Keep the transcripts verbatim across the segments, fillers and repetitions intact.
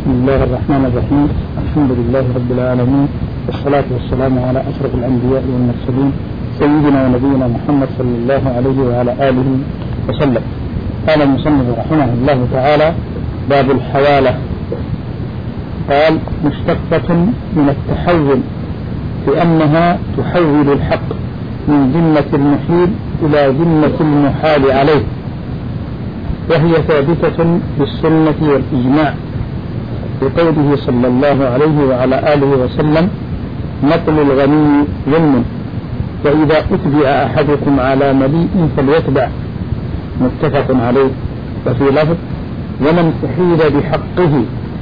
بسم الله الرحمن الرحيم. الحمد لله رب العالمين، والصلاة والسلام على أشرف الأنبياء والمرسلين سيدنا ونبينا محمد صلى الله عليه وعلى آله وسلم. قال المصنف رحمه الله تعالى: باب الحوالة. قال: مشتقة من التحول، لأنها تحول الحق من ذمة المحيل إلى ذمة المحال عليه، وهي ثابتة بالسنة والإجماع، بقوله صلى الله عليه وعلى آله وسلم: نقل الغني ظلم، وإذا أتبع أحدكم على مليء فليتبع، متفق عليه. وفي لفظ: ومن أحيل بحقه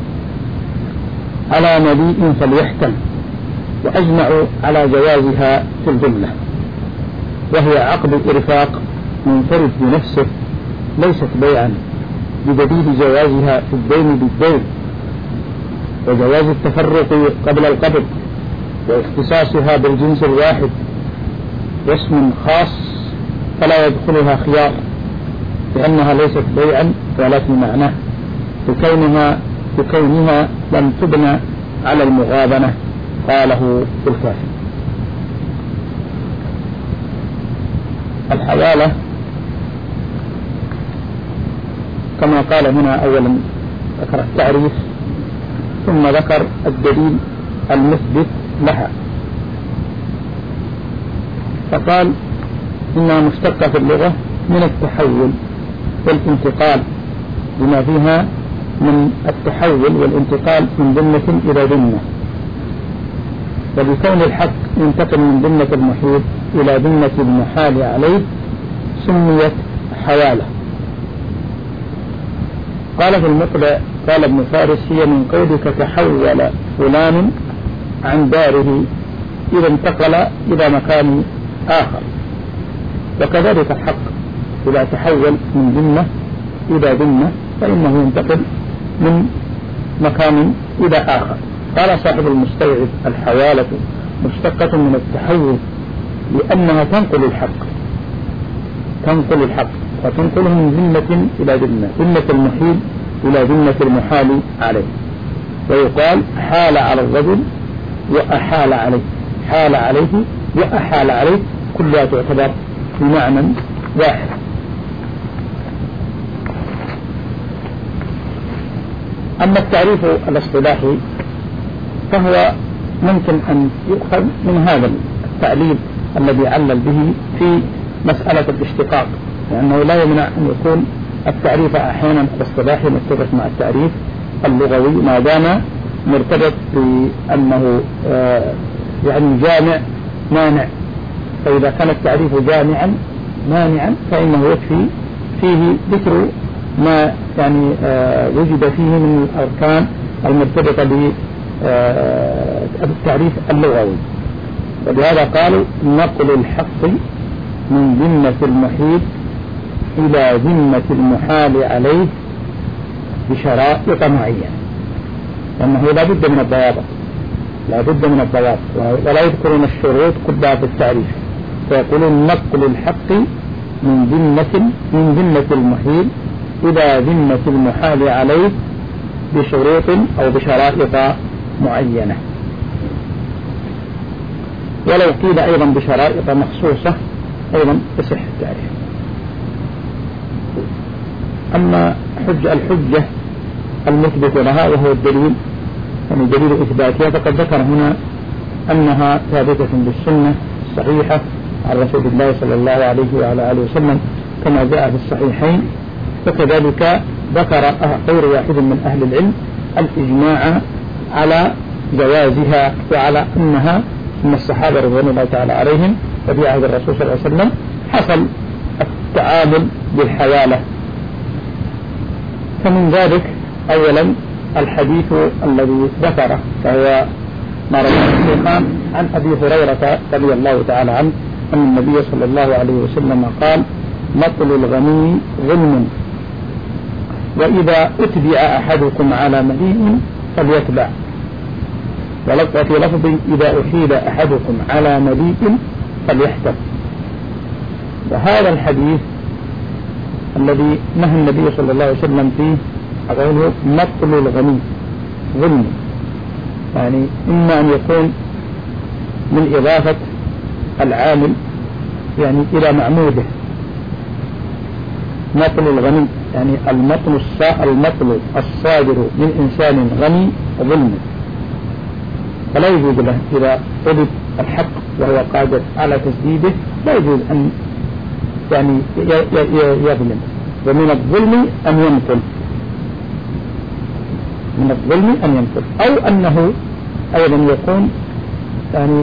على مليء فليحكم. وأجمعوا على جوازها في الجملة، وهي عقد إرفاق منفرد بنفسه، ليست بيعا، بدليل جوازها في الدين بالدين، وجواز التفرق قبل القبض، واختصاصها بالجنس الواحد واسم خاص فلا يدخلها خيار، لأنها ليست بيعا ولا في معناه، بكونها بكونها لم تبنى على المغابنة. قاله في الكافي. الحوالة كما قال هنا، أولا ذكر التعريف ثم ذكر الدليل المثبت لها، فقال: إنها مشتقة في اللغة من التحول والانتقال، بما فيها من التحول والانتقال من ذمة إلى ذمة، وبكون الحق ينتقل من ذمة المحيط إلى ذمة المحال عليه سميت حوالة. قال في المقلع: قال ابن فارس: هي من قولك تحول فلان عن داره إذا انتقل إلى مكان آخر. وكذلك الحق إذا تحول من ذمة إلى ذمة فإنه ينتقل من مكان إلى آخر. قال صاحب المستوعب: الحوالة مشتقة من التحول، لأنها تنقل الحق تنقل الحق وتنقله من ذمة إلى ذمة، ذمة المحيل إلى ذمة المحال عليه. ويقال: حال على الرجل وأحال عليه، حال عليه وأحال عليه، كلها تعتبر بمعنى واحد. أما التعريف الاصطلاحي فهو ممكن أن يؤخذ من هذا التعليل الذي علل به في مسألة الاشتقاق، لأنه لا يمنع أن يكون التعريف أحيانا الاصطلاحي مرتبط مع التعريف اللغوي، ما دام مرتبط بأنه آه يعني جامع مانع. فإذا كان التعريف جامعا مانعا فإنه يكفي فيه ذكر ما يعني آه وجد فيه من الأركان المرتبطة بالتعريف اللغوي. ولهذا قالوا: نقل الحق من ذمة المحيط إلى ذمة المحال عليه بشرائط معينة، لأنه لا بد من الضوابط لا بد من الضوابط ولا يذكرون الشروط كلها في التعريف، فيقولون: نقل الحق من ذمة من ذمة المحيل إلى ذمة المحال عليه بشروط أو بشرائط معينة. ولو قيل أيضا بشرائط مخصوصة أيضا يصح التعريف. أما حجة الحجة المثبت لها وهو الدليل، يعني دليل إثباتها، فقد ذكر هنا أنها ثابتة بالسنة الصحيحة عن رسول الله صلى الله عليه وعلى آله وسلم كما جاء في الصحيحين. وكذلك ذكر غير واحد من أهل العلم الإجماع على جوازها وعلى أنها من الصحابة رضوان الله تعالى عليهم وفي عهد الرسول صلى الله عليه وسلم حصل التعامل بالحوالة. فمن ذلك أولا الحديث الذي ذكره، فهو ما رواه الشيخان عن أبي هريرة رضي الله تعالى عنه أن النبي صلى الله عليه وسلم قال: نقل الغني ظلم، وإذا أتبع أحدكم على مليء فليتبع. وفي لفظ: إذا أحيل أحدكم على مليء فليحتف. وهذا الحديث الذي نهى النبي صلى الله عليه وسلم فيه قوله: نقل الغني، ظلم، يعني إما أن يكون من إضافة العامل يعني إلى معموله، مطل الغني، يعني المطل المطل الصادر من إنسان غني ظلم، فلا يجوز له إذا طلب الحق وهو قادر على تسديده لا يجوز أن يعني يظلم. ومن الظلم أن ينقل، من الظلم أن ينقل، أو أنه أيضا يكون يعني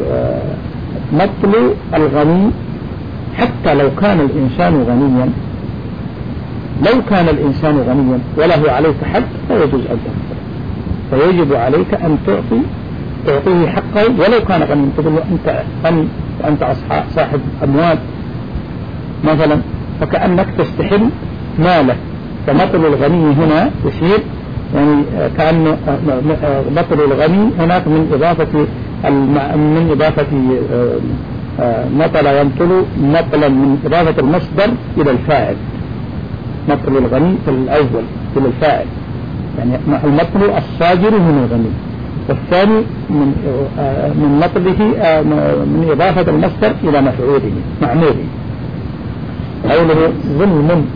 مطل الغني حتى لو كان الإنسان غنيا، لو كان الإنسان غنيا وله عليك حق لا يجوز أن تنقل، فيجب عليك أن تعطي تعطيه حقه ولو كان غنيا. تقول له أنت غني وأنت صاحب أموال مثلا، فكأنك تستحل ماله، فمطل الغني هنا يصير يعني كأن مطل الغني هناك من إضافة من إضافة مطل يمطل مطلا من إضافة المصدر إلى الفاعل، مطل الغني في الأول إلى الفاعل، يعني المطل الصاجر من الغني، والثاني من من مطله من إضافة المصدر إلى مفعوله معموله. قوله ظلم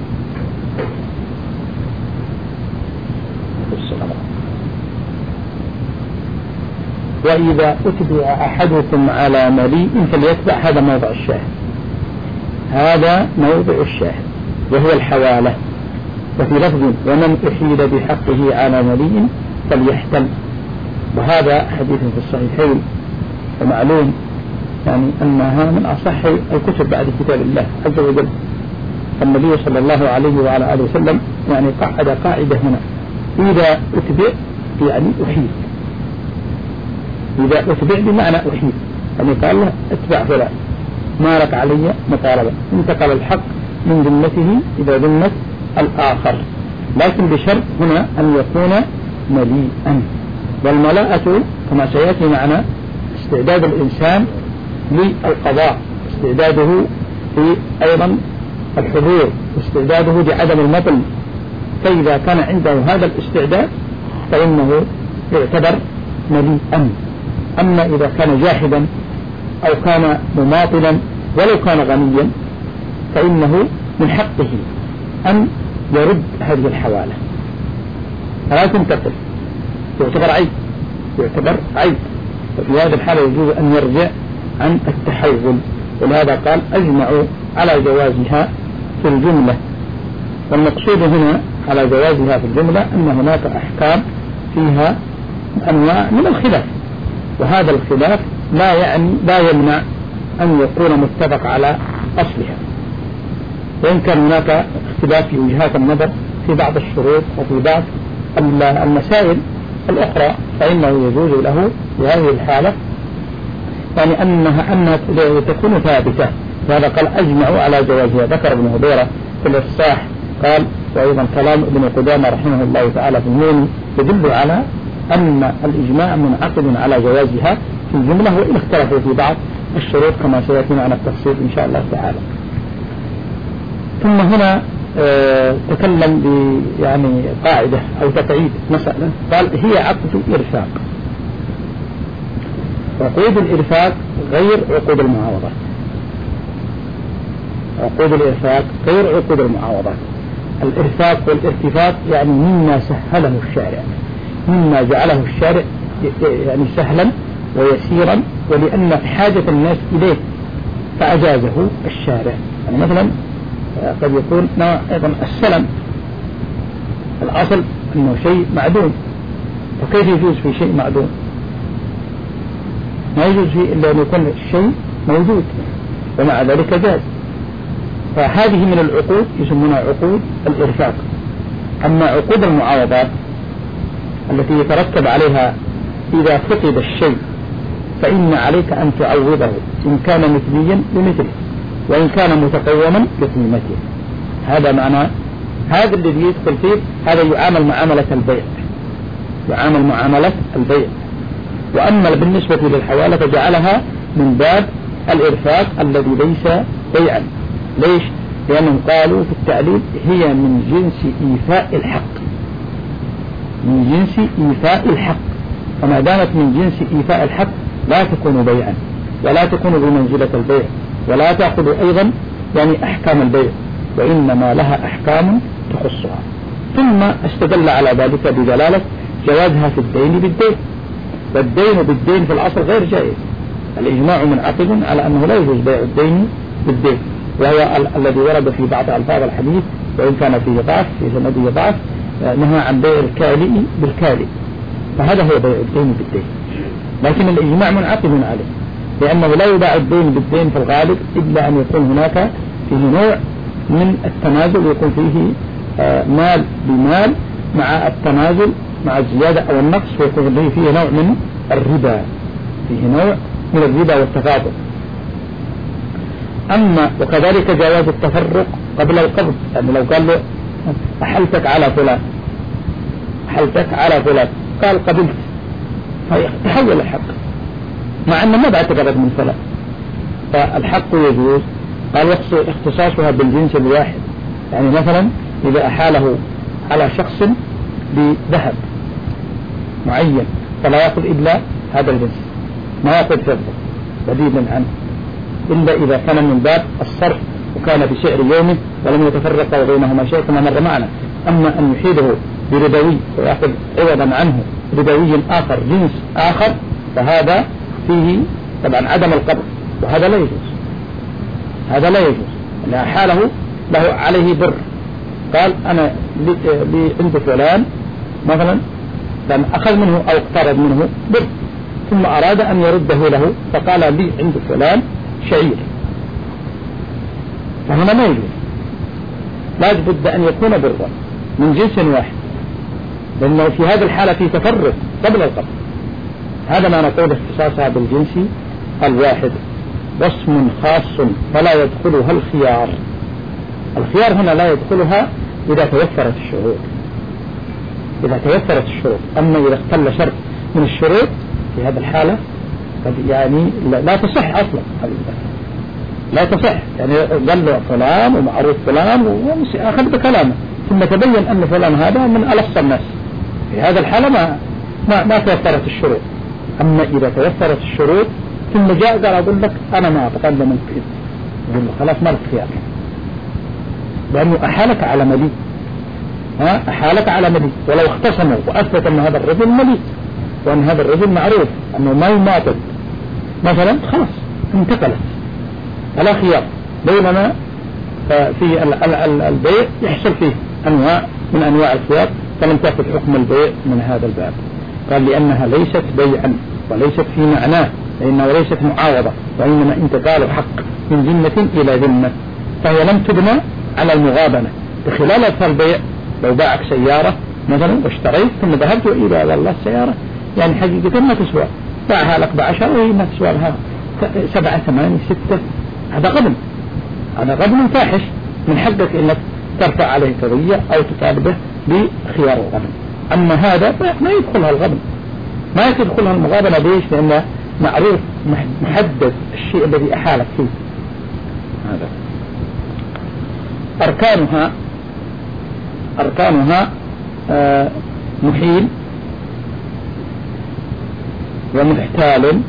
وإذا أتبع أحدكم على مليء فليتبع، هذا موضع الشاهد، هذا موضع الشاهد وهو الحوالة. وفي لفظ ومن أحيل بحقه على مليء فليحتل، وهذا حديث في الصحيحين، ومعلوم يعني أنها من أصح الكتب بعد كتاب الله عز وجل. النبي صلى الله عليه وعلى آله وسلم يعني قعد قاعدة هنا، إذا أتبع يعني أحيل، إذا أتبع بمعنى أحيل، يعني قال له اتبع فلان ما لك علي مطالبة، انتقل الحق من ذمته إلى ذمة الآخر، لكن بشرط هنا أن يكون مليئا. والملاءة كما سيأتي معنا استعداد الإنسان للقضاء، استعداده في أيضا الحضور، استعداده لعدم المطل، فإذا كان عنده هذا الاستعداد فإنه يعتبر مليئا. أما إذا كان جاحدا أو كان مماطلا ولو كان غنيا فإنه من حقه أن يرد هذه الحوالة، فلا تنتقل، يعتبر عيب، يعتبر عيب، وفي هذه الحالة يجوز أن يرجع عن التحول. ولهذا قال أجمعوا على جوازها في الجملة، والمقصود هنا على جوازها في الجملة أن هناك أحكام فيها أنواع من الخلاف، وهذا الخلاف لا يعني لا يمنع أن يكون متفق على أصلها، وإن كان هناك اختلاف في وجهات النظر في بعض الشروط وفي بعض المسائل الأخرى، فإنه يجوز له في هذه الحالة يعني أنها أنها تكون ثابتة. هذا قال أجمعوا على جوازها. ذكر ابن هبيرة في الإفصاح قال، وأيضا كلام ابن قدامة رحمه الله تعالى في النون يدل على أن الإجماع منعقد على جوازها في الجملة، وإن اختلفوا في بعض الشروط كما سيأتي معنا التفصيل إن شاء الله تعالى. ثم هنا اه تكلم ب يعني قاعدة أو تقعيد مسألة، قال هي عقد إرفاق. عقود الإرفاق غير عقود المعاوضات، عقود الإرفاق غير عقود المعاوضات. الإرفاق والارتفاق يعني مما سهله الشارع، مما جعله الشارع يعني سهلا ويسيرا، ولأن حاجة الناس إليه فأجازه الشارع. يعني مثلا قد يكون أيضا السلم الأصل أنه شيء معدوم، فكيف يجوز في شيء معدوم؟ ما يجوز فيه إلا أن يكون الشيء موجود، ومع ذلك جاز. فهذه من العقود يسمونها عقود الإرفاق. أما عقود المعاوضات التي يترتب عليها إذا فقد الشيء فإن عليك أن تعوضه إن كان مثليا بمثله، وإن كان متقوما بقيمته. هذا معنى هذا الذي يدخل فيه، هذا يعامل معاملة البيع، يعامل معاملة البيع. وأما بالنسبة للحوالة فجعلها من باب الإرفاق الذي ليس بيعا. ليش؟ لأنهم قالوا في التعليل هي من جنس إيفاء الحق، من جنس إيفاء الحق، وما دامت من جنس إيفاء الحق لا تكون بيعا ولا تكون بمنزلة البيع ولا تأخذ أيضا يعني أحكام البيع، وإنما لها أحكام تخصها. ثم استدل على ذلك بدلالة جوازها في الدين بالدين، والدين بالدين في الأصل غير جائز. الإجماع منعقد على أنه لا يجوز بيع الدين بالدين، وهو ال الذي ورد في بعض ألفاظ الحديث وإن كان فيه ضعف في سنده ضعف، نهى عن بيع الكالئ بالكالئ، فهذا هو بيع الدين بالدين. لكن الإجماع منعقد عليه، لأنه لا يباع الدين بالدين في الغالب إلا أن يكون هناك فيه نوع من التنازل، يكون فيه مال بمال مع التنازل مع الزيادة أو النقص، ويكون فيه نوع من الربا، فيه نوع من الربا والتفاضل. أما وكذلك جواز التفرق قبل القبض، يعني لو قال له أحلتك على فلان أحلتك على فلان قال قبلت، فيتحول الحق مع أنه ما بعد تقرب من فلان، فالحق يجوز. قال اختصاصها بالجنس الواحد، يعني مثلا إذا أحاله على شخص بذهب معين فلا يأخذ إلا هذا الجنس، ما يأخذ فضة بديلا عنه إلا إذا كان من باب الصرف وكان بسعر يومه ولم يتفرق بينهما شيء كما مر معنا. أما أن يحيده بربوي ويأخذ عوضا عنه ربوي آخر جنس آخر فهذا فيه طبعا عدم القبض، وهذا لا يجوز، هذا لا يجوز. لأن حاله له عليه بر، قال أنا لي عند فلان مثلا لأن أخذ منه أو اقترض منه بر، ثم أراد أن يرده له فقال لي عند فلان شعير، فهنا ما يجوز، لا بد أن يكون برا من جنس واحد، لأنه في هذه الحالة في تفرق قبل القبض. هذا ما نقول اختصاصها بالجنس الواحد. واسم خاص فلا يدخلها الخيار، الخيار هنا لا يدخلها إذا توفرت الشروط، إذا توفرت الشروط. أما إذا اختل شرط من الشروط في هذه الحالة يعني لا تصح أصلا، لا تصح. يعني قال له فلان ومعروف فلان وأخذ بكلامه ثم تبين أن فلان هذا من ألص الناس، في هذا الحالة ما ما, ما توفرت الشروط. أما إذا توفرت الشروط ثم جاء قال أقول لك أنا ما أتقبل منك كذا، يقول له خلاص ما لك خيار، لأنه أحالك على مليء، ها أحالك على مليء. ولو اختصموا وأثبت أن هذا الرجل مليء وأن هذا الرجل معروف أنه ما يماطل مثلا، خلاص انتقلت فلا خيار. بينما في البيع يحصل فيه أنواع من أنواع الخيار، فلم تأخذ حكم البيع من هذا الباب. قال لأنها ليست بيعا وليست في معناه، لأنه ليست معاوضة، وإنما انتقال حق من ذمة إلى ذمة، فهي لم تبنى على المغابنة. بخلال البيع لو باعك سيارة مثلا واشتريت ثم ذهبت إلى والله السيارة يعني حقيقة ما تسوى، باعها لك بعشرة وهي ما تسوى لها سبعة ثمانية ستة، هذا غبن، هذا غبن فاحش. من حقك إنك ترفع عليه قضية أو تطالبه بخيار الغبن. أما هذا ما يدخلها الغبن، ما يدخلها المغابنة. ليش؟ لأنه معروف محدد الشيء الذي أحالك فيه. هذا أركانها أركانها آه محيل ومحتال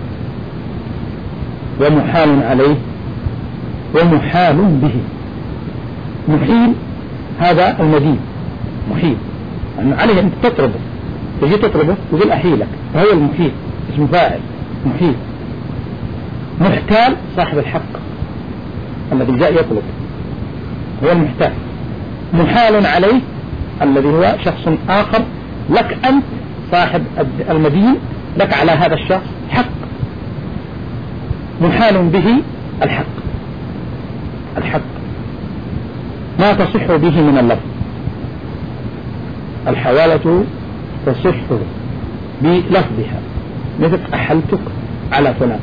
ومحال عليه ومحال به. محيل هذا المدين محيل، يعني عليه أنت تطلبه، تجي تطلبه يقول أحيلك، فهو المحيل اسم فاعل محيل. محتال صاحب الحق الذي جاء يطلب هو المحتال. محال عليه الذي هو شخص آخر لك أنت صاحب المدين، لك على هذا الشخص حق. محال به الحق، الحق ما تصح به من اللفظ. الحوالة تصح بلفظها مثل أحلتك على فلان،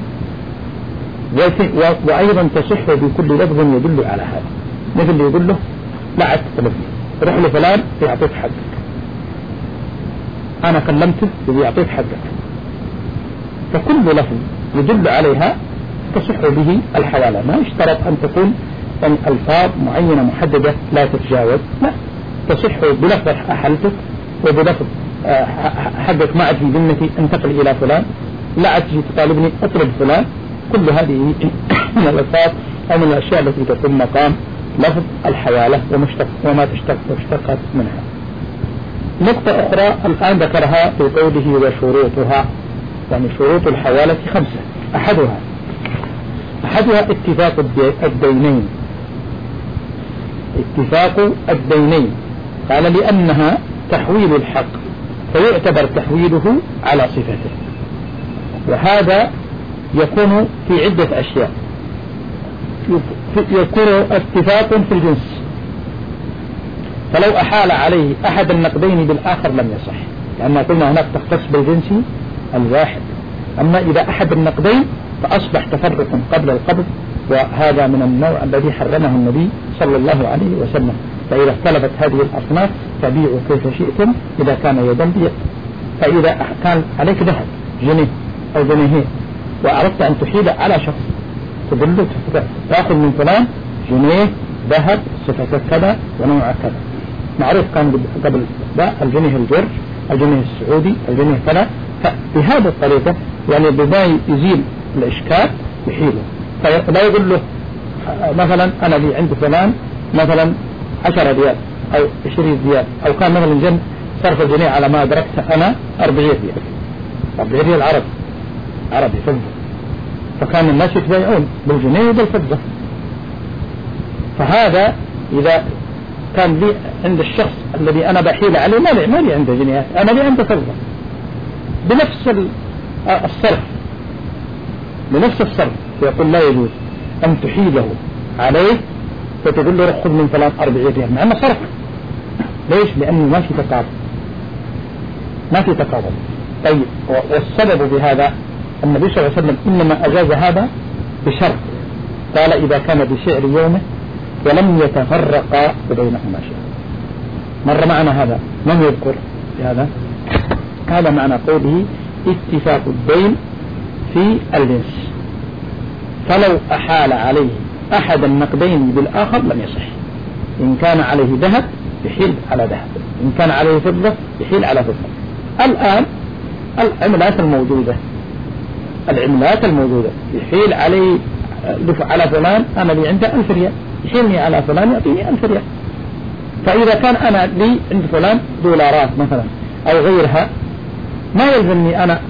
وأيضا تصح بكل لفظ يدل على هذا، مثل يقول له لا تطلب لي، روح لفلان يعطيك حقك، أنا كلمته يعطيك حقك. فكل لفظ يدل عليها تصح به الحوالة. ما يشترط أن تكون أن ألفاظ معينة محددة لا تتجاوز، لا، تصح بلفظ أحلتك وبلفظ حقك ما عاد في ذمتي انتقل إلى فلان، لا عاد تجي تطالبني اطلب فلان. كل هذه من الألفاظ أو من الأشياء التي تقوم مقام لفظ الحوالة ومشتق وما تشتق واشتقت منها. نقطة أخرى الآن ذكرها في قوله وشروطها، يعني شروط الحوالة خمسة. أحدها أحدها اتفاق الدينين، اتفاق الدينين. قال لأنها تحويل الحق فيعتبر تحويله على صفته، وهذا يكون في عدة أشياء. يكون اتفاق في الجنس، فلو أحال عليه أحد النقدين بالآخر لم يصح، لأن قلنا هناك تختص بالجنس الواحد. أما إذا أحد النقدين فأصبح تفرق قبل القبض، وهذا من النوع الذي حرمه النبي صلى الله عليه وسلم. فإذا اختلفت هذه الأصناف فبيعوا كيف شئتم إذا كان يدا بيد. فإذا كان عليك ذهب جنيه أو جنيهين وأردت أن تحيل على شخص، تدل تأخذ من فلان جنيه ذهب صفة كذا ونوع كذا، معروف كان قبل ده الجنيه الجرج، الجنيه السعودي، الجنيه كذا. فبهذه الطريقة يعني بما يزيل الإشكال يحيله. فلا يقول له مثلا أنا لي عند فلان مثلا عشرة ريال أو عشرين ريال، أو كان مثلا جن صرف الجنيه على ما أدركت أنا أربعين ريال، أربعين ريال عربي عربي فضة، فكان الناس يتبايعون بالجنيه وبالفضة. فهذا إذا كان لي عند الشخص الذي أنا بحيل عليه ما لي ما لي عنده جنيهات، أنا لي عنده فضة بنفس الصرف بنفس الصرف، يقول لا يجوز أن تحيله عليه فتقول له خذ من فلان أربعين ريال، مع أنه صرف. ليش؟ لأنه ما في تقابل، ما في تقابل. طيب، والسبب بهذا النبي صلى الله عليه وسلم إنما أجاز هذا بشرط، قال إذا كان بسعر يومه ولم يتفرقا بينهما شيء. مر معنا هذا، من يذكر هذا؟ هذا معنى قوله اتفاق الدين في الجنس، فلو أحال عليه أحد النقدين بالآخر لم يصح. إن كان عليه ذهب يحيل على ذهب، إن كان عليه فضة يحيل على فضة. الآن العملات الموجودة العملات الموجودة يحيل عليه على فلان، أنا لي عنده ألف ريال، يحيلني على فلان يعطيني ألف ريال. فإذا كان أنا لي عند فلان دولارات مثلا أو غيرها، ما يلزمني أنا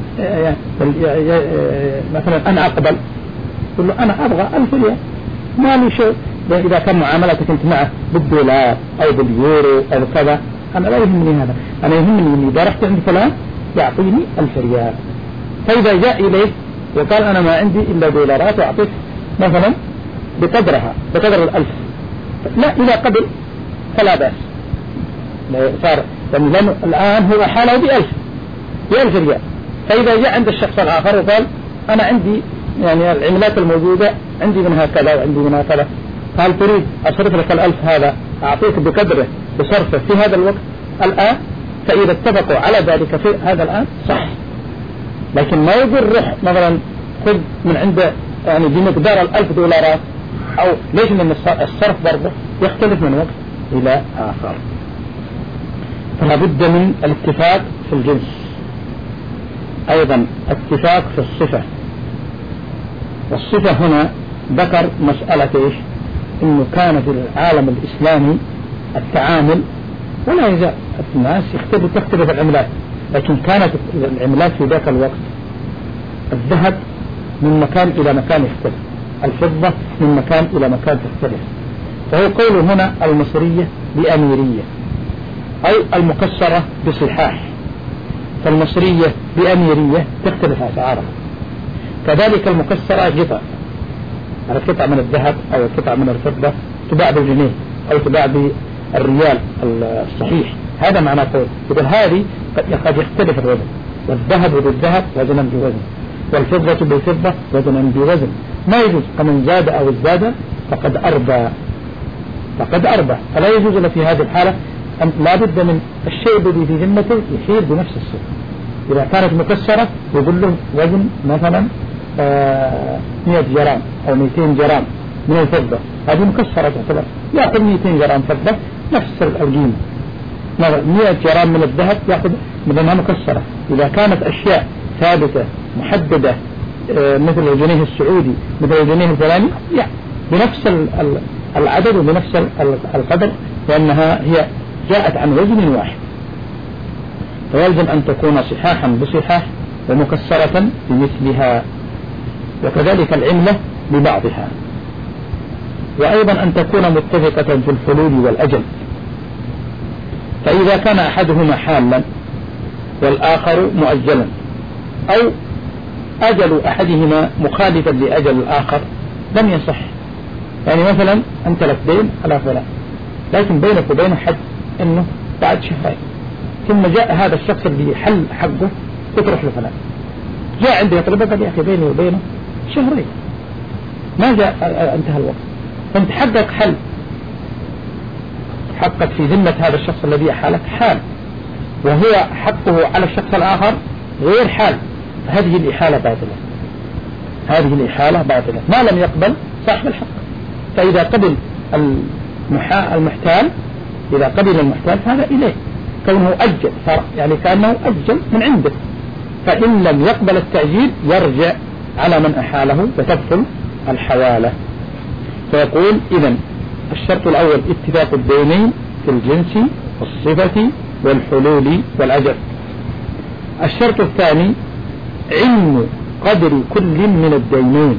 مثلا أنا أقبل يقول له أنا أبغى ألف ريال، ما لي شيء. إذا كان معاملتك أنت معه بالدولار أو باليورو أو كذا، أنا لا يهمني هذا، أنا يهمني إذا رحت عند فلان يعطيني ألف ريال. فإذا جاء إليه وقال أنا ما عندي إلا دولارات وأعطيك مثلا بقدرها بقدر الألف، لا، إذا قبل فلا بأس، صار لأنه الآن هو حاله بألف بألف ريال. فإذا جاء عند الشخص الآخر وقال أنا عندي يعني العملات الموجودة عندي منها كذا وعندي منها كذا، قال تريد أصرف لك الألف هذا أعطيك بقدره بصرفه في هذا الوقت الآن، فإذا اتفقوا على ذلك في هذا الآن صح. لكن ما يقول روح مثلا خذ من عنده يعني بمقدار الألف دولارات، أو ليش؟ من الصرف برضه يختلف من وقت إلى آخر. فلا بد من الاتفاق في الجنس، أيضا اتفاق في الصفة. والصفة هنا ذكر مسألة إيش؟ إنه كان في العالم الإسلامي التعامل ولا يزال الناس يختلف تختلف العملات، لكن كانت العملات في ذاك الوقت الذهب من مكان إلى مكان يختلف، الفضة من مكان إلى مكان تختلف. فهو قوله هنا المصرية بأميرية أي المكسرة بصحاح، فالمصرية بأميرية تختلف أسعارها. كذلك المكسرة قطع، على قطع من الذهب أو قطع من الفضة تباع بالجنيه أو تباع بالريال الصحيح. هذا معنى قول يقول هذه قد يختلف الوزن، والذهب بالذهب وزنا بوزن، والفضة بالفضة وزنا بوزن. ما يجوز، فمن زاد أو ازداد فقد أربى فقد أربى فلا يجوز له في هذه الحالة أن لا بد من الشيء الذي في ذمته يحيل بنفس الصفة. إذا كانت مكسرة يقول له وزن مثلا مئة جرام أو مئتين جرام من الفضة، هذه مكسرة تعتبر، يأخذ مئتين جرام فضة نفس القيمة. مئة جرام من الذهب يأخذ مثلها مكسرة. إذا كانت أشياء ثابتة محددة مثل الجنيه السعودي مثل الجنيه الفلاني يعني بنفس العدد وبنفس القدر، لأنها هي جاءت عن وزن واحد، فيلزم أن تكون صحاحا بصحاح ومكسرة بمثلها، وكذلك العملة ببعضها. وأيضا أن تكون متفقة في الحلول والأجل، فإذا كان أحدهما حالا والآخر مؤجلا أو أجل أحدهما مخالفا لأجل الآخر لم يصح. يعني مثلا أنت لك دين على فلان، لكن بينك وبينه حد أنه بعد شهرين، ثم جاء هذا الشخص اللي حل حقه وتروح لفلان، جاء عندي يطلبك يا أخي بيني وبينه شهرين ما جاء انتهى الوقت، فانت حقك حل، حقك في ذمة هذا الشخص الذي أحالك حال، وهو حقه على الشخص الآخر غير حال، هذه الإحالة باطلة، هذه الإحالة باطلة ما لم يقبل صاحب الحق. فإذا قبل المحتال إذا قبل المحتال فهذا إليه كونه أجل، يعني كأنه أجل من عنده، فإن لم يقبل التأجيل يرجع على من أحاله وتبطل الحوالة. فيقول إذن الشرط الأول اتفاق الدينين في الجنس والصفة والحلول والأجل. الشرط الثاني علم قدر كل من الدينين،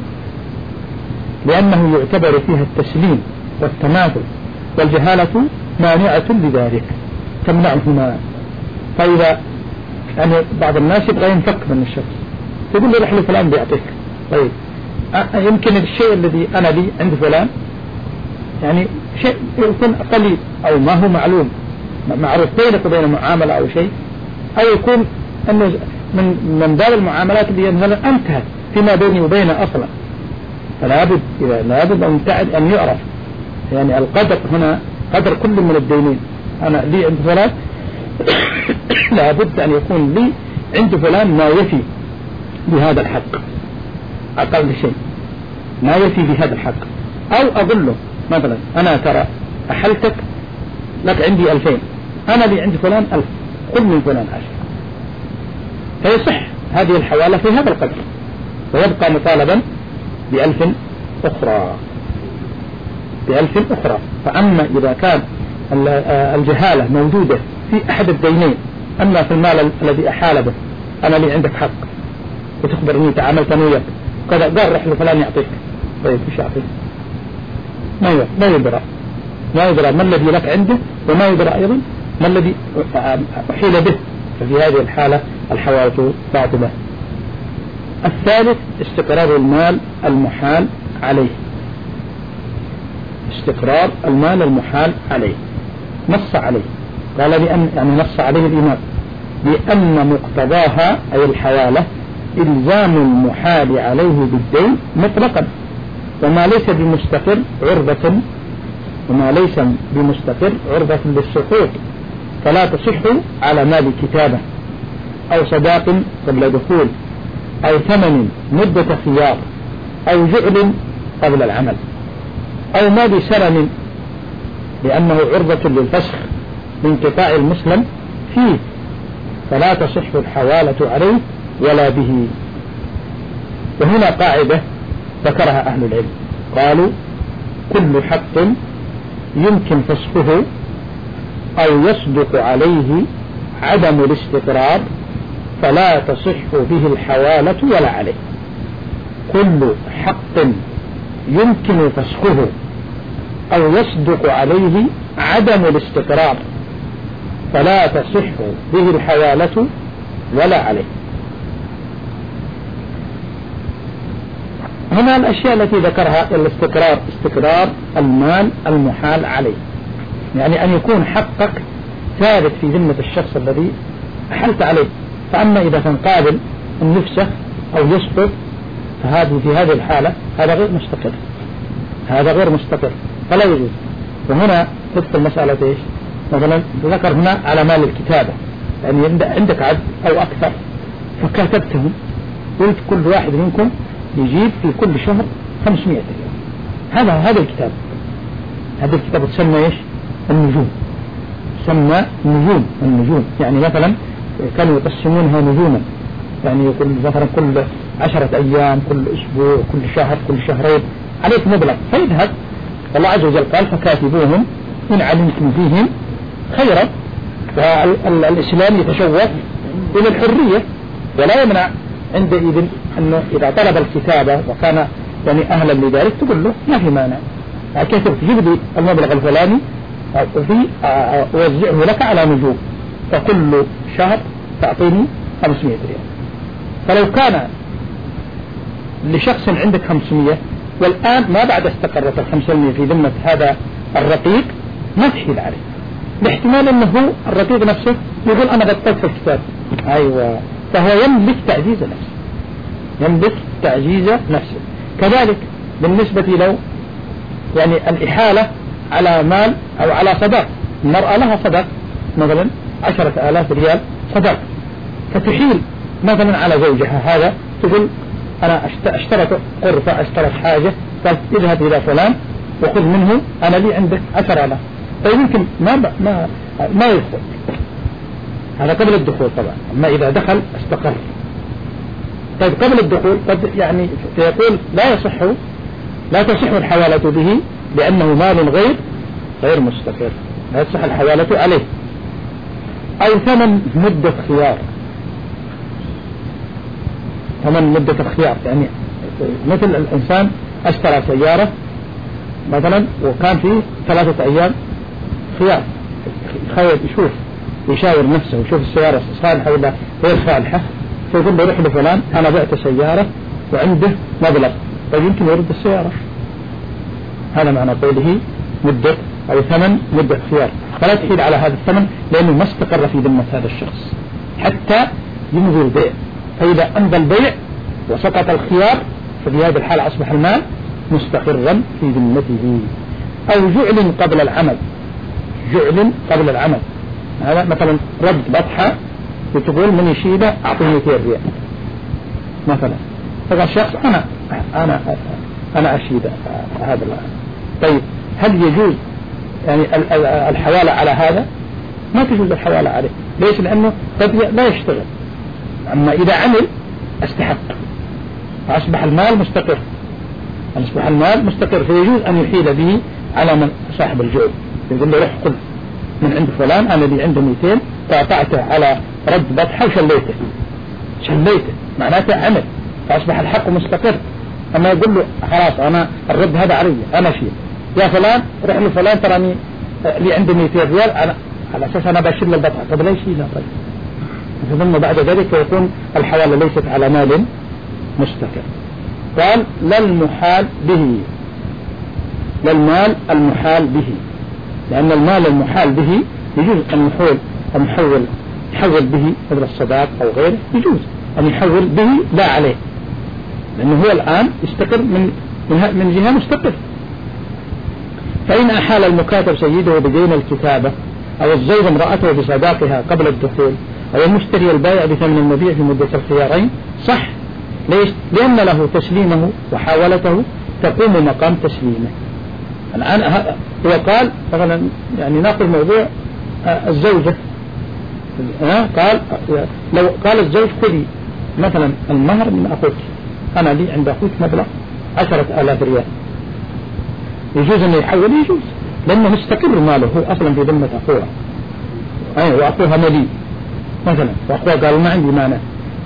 لأنه يعتبر فيها التسليم والتماثل، والجهالة مانعة لذلك تمنعهما. فإذا يعني بعض الناس يبغى ينفك من الشخص، تقول له رحل فلان بيعطيك، طيب يمكن الشيء الذي أنا لي عند فلان يعني شيء يكون قليل أو ما هو معلوم معروف بينك وبين معاملة أو شيء، أو يكون أنه من من باب المعاملات اللي مثلا انتهت فيما بيني وبينه أصلا، فلا بد إذا لا بد أن تعد أن يعرف يعني القدر هنا قدر كل من الدينين. أنا لي عند فلان لا بد أن يكون لي عند فلان ما يفي بهذا الحق، أقل شيء ما يفي بهذا الحق. أو أقول له مثلا أنا ترى أحلتك لك عندي ألفين، أنا لي عند فلان ألف، خذ من فلان عشر، فيصح هذه الحوالة في هذا القدر، ويبقى مطالبا بألف أخرى بألف أخرى. فأما إذا كان الجهالة موجودة في أحد الدينين، أما في المال الذي أحال به أنا لي عندك حق وتخبرني تعاملت أنا وياك كذا، قال رح لفلان يعطيك، طيب إيش يعطيك؟ ما يدرى ما يدرى ما يدرى ما الذي لك عنده، وما يدرى أيضا ما الذي أحيل به، ففي هذه الحالة الحوالة باطلة. الثالث استقرار المال المحال عليه، استقرار المال المحال عليه نص عليه، قال بأن يعني نص عليه الإمام بأن مقتضاها أي الحوالة إلزام المحال عليه بالدين مطلقا، وما ليس بمستقر عرضة وما ليس بمستقر عرضة للسقوط، فلا تصح على مال كتابة أو صداق قبل دخول أو ثمن مدة خيار أو جعل قبل العمل أو مال سلم، لأنه عرضة للفسخ لانقطاع المسلم فيه، فلا تصح الحوالة عليه ولا به. وهنا قاعدة ذكرها أهل العلم، قالوا كل حق يمكن فسخه أو يصدق عليه عدم الاستقرار فلا تصح به الحوالة ولا عليه. كل حق يمكن فسخه أو يصدق عليه عدم الاستقرار فلا تصح به الحوالة ولا عليه. هنا الأشياء التي ذكرها الاستقرار، استقرار المال المحال عليه، يعني أن يكون حقك ثابت في ذمة الشخص الذي أحلت عليه. فأما إذا كان قابل أن يفسخ أو يسقط فهذه في هذه الحالة هذا غير مستقر، هذا غير مستقر فلا يجوز. وهنا تدخل مسألة إيش؟ مثلا ذكر هنا على مال الكتابة، يعني عندك عبد أو أكثر فكاتبتهم، قلت كل واحد منكم يجيب في كل شهر خمسمائة ريال، هذا هذا الكتاب، هذا الكتاب تسمى إيش؟ النجوم، تسمى نجوم. النجوم يعني مثلا كانوا يقسمونها نجوما، يعني كل مثلا كل عشرة أيام، كل أسبوع، كل شهر، كل شهرين عليك مبلغ فيذهب. الله عز وجل قال فكاتبوهم إن علمتم فيهم خيرا. والإسلام يتشوف إلى الحرية، ولا يمنع عندئذ أنه إذا طلب الكتابة وكان يعني أهلا لذلك تقول له ما في مانع، كيف تجيب لي المبلغ الفلاني وفي أوزعه لك على نجوم، فكل شهر تعطيني خمسمائة ريال. فلو كان لشخص عندك خمسمائة والآن ما بعد استقرت الخمسمائة في ذمة هذا الرقيق ما تحيل عليه، باحتمال أنه الرقيق نفسه يقول أنا بطلت في الكتاب. أيوة، فهو يملك تعجيز نفسه، يملك تعجيز نفسه. كذلك بالنسبة لو يعني الإحالة على مال أو على صداق، المرأة لها صداق مثلا عشرة آلاف ريال صداق، فتحيل مثلا على زوجها هذا، تقول أنا اشترت غرفة، اشترت حاجة، قال اذهب إلى فلان وخذ منه، أنا لي عندك عشر آلاف. طيب يمكن ما ما ما يدخل هذا قبل الدخول طبعا، أما إذا دخل استقر. طيب قبل الدخول قد يعني يقول لا يصح لا تصح الحوالة به لأنه مال غير غير مستقر، لا تصح الحوالة عليه. أو ثمن مدة خيار، ثمن مدة الخيار يعني مثل الإنسان اشترى سيارة مثلا وكان فيه ثلاثة أيام خيار، يخير يشوف يشاور نفسه ويشوف السيارة صالحة ولا غير صالحة، فيقول له روح لفلان أنا بعت سيارة وعنده مبلغ، طيب يمكن يرد السيارة. هذا معنى قوله مدة أو ثمن مدة خيار، فلا تحيل على هذا الثمن لأنه ما استقر في ذمة هذا الشخص حتى يمضي البيع. فإذا أمضى البيع وسقط الخيار ففي هذه الحالة أصبح المال مستقرا في ذمته. أو جعل قبل العمل، جعل قبل العمل، هذا مثلا رد بطحة وتقول من يشيله أعطيه مئتين ريال مثلا، فقال شخص أنا أنا أنا أشيد هذا الآن. طيب هل يجوز يعني الحوالة على هذا؟ ما تجوز الحوالة عليه. ليش؟ لأنه قد لا يشتغل، أما إذا عمل استحق فأصبح المال مستقر، أصبح المال مستقر، فيجوز أن يحيل به على من صاحب الجعل، يقول له روح خذ من عند فلان أنا اللي عنده مئتين قاطعته على رد بطحة وشليته، شليته معناته عمل فأصبح الحق مستقر. أما يقول له خلاص أنا الرد هذا علي أنا شيء، يا فلان روح لفلان تراني اللي عنده مئتين ريال أنا على أساس أنا بشيل البطحة، طب ليش لا؟ طيب ثم بعد ذلك يكون الحوالة ليست على مال مستقر. قال لا المحال به، لا المال المحال به، لأن المال المحال به يجوز أن يحول أن يحول يحول به مثل الصداق أو غيره، يجوز أن يحول به لا عليه، لأنه هو الآن يستقر من من جهة مستقر. فإن أحال المكاتب سيده بدين الكتابة أو الزوج امرأته بصداقها قبل الدخول أو المشتري البائع بثمن المبيع في مدة الخيارين صح. ليش؟ لأن له تسليمه وحاولته تقوم مقام تسليمه. الآن هو قال مثلا يعني ناخذ موضوع الزوجة، قال لو قال الزوج خذي مثلا المهر من أخوك، أنا لي عند أخوك مبلغ عشرة آلاف ريال، يجوز أن يحول؟ يجوز، لأنه مستقر ماله هو أصلا في ذمة أخوها، أي وأخوها مليء مثلا، وأخوها قال ما عندي مانع،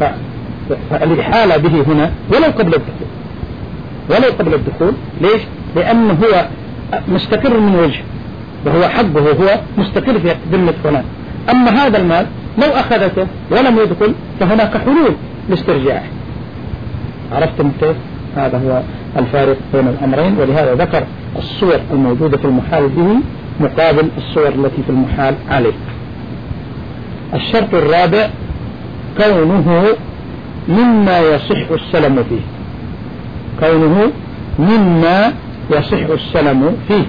فالإحالة به هنا ولو قبل الدخول، ولو قبل الدخول. ليش؟ لأنه هو مستقر من وجه وهو حقه، هو مستقر في ذمة فلان. أما هذا المال لو أخذته ولم يدخل فهناك حلول لاسترجاعه. عرفتم كيف؟ هذا هو الفارق بين الأمرين، ولهذا ذكر الصور الموجودة في المحال به مقابل الصور التي في المحال عليه. الشرط الرابع كونه مما يصح السلم فيه، كونه مما يصح السلم فيه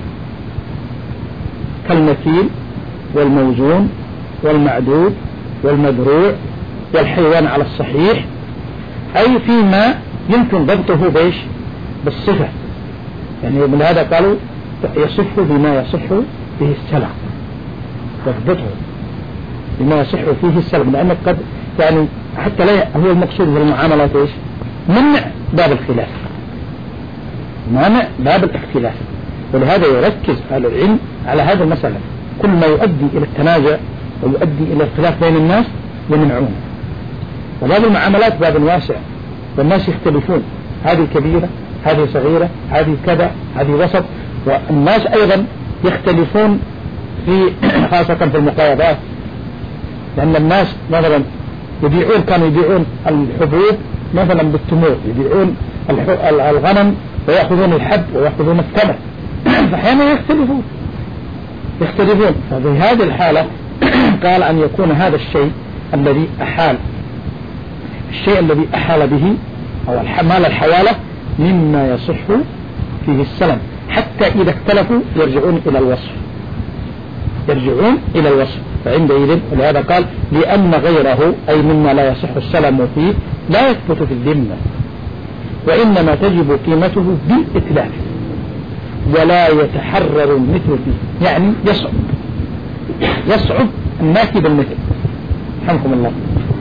كالمثيل والموزون والمعدود والمدروع والحيوان على الصحيح، أي فيما يمكن ضبطه بيش بالصفة، يعني من هذا قالوا يصح بما يصح به السلم، يضبطه بما يصح فيه السلم، لأنك قد يعني حتى لا هو المقصود بالمعاملات إيش؟ منع باب الخلاف، منع باب الاختلاف. ولهذا يركز أهل العلم على هذا المسألة، كل ما يؤدي إلى التنازع ويؤدي إلى الخلاف بين الناس يمنعونه. وباب المعاملات باب واسع، والناس يختلفون، هذه كبيرة، هذه صغيرة، هذه كذا، هذه وسط. والناس أيضا يختلفون في خاصة في المقايضات، لأن الناس مثلا يبيعون كانوا يبيعون الحبوب مثلا بالتمور، يبيعون الغنم ويأخذون الحب ويأخذون الثمر، فأحيانا يختلفون يختلفون ففي هذه الحالة قال أن يكون هذا الشيء الذي أحال الشيء الذي أحال به أو مال الحوالة مما يصح فيه السلم، حتى إذا اختلفوا يرجعون إلى الوصف يرجعون إلى الوصف فعندئذ ولهذا قال لأن غيره أي مما لا يصح السلم فيه لا يثبت في الذمة، وإنما تجب قيمته بالإتلاف ولا يتحرر المثل فيه، يعني يصعب يصعب الناكي بالمثل. رحمكم الله.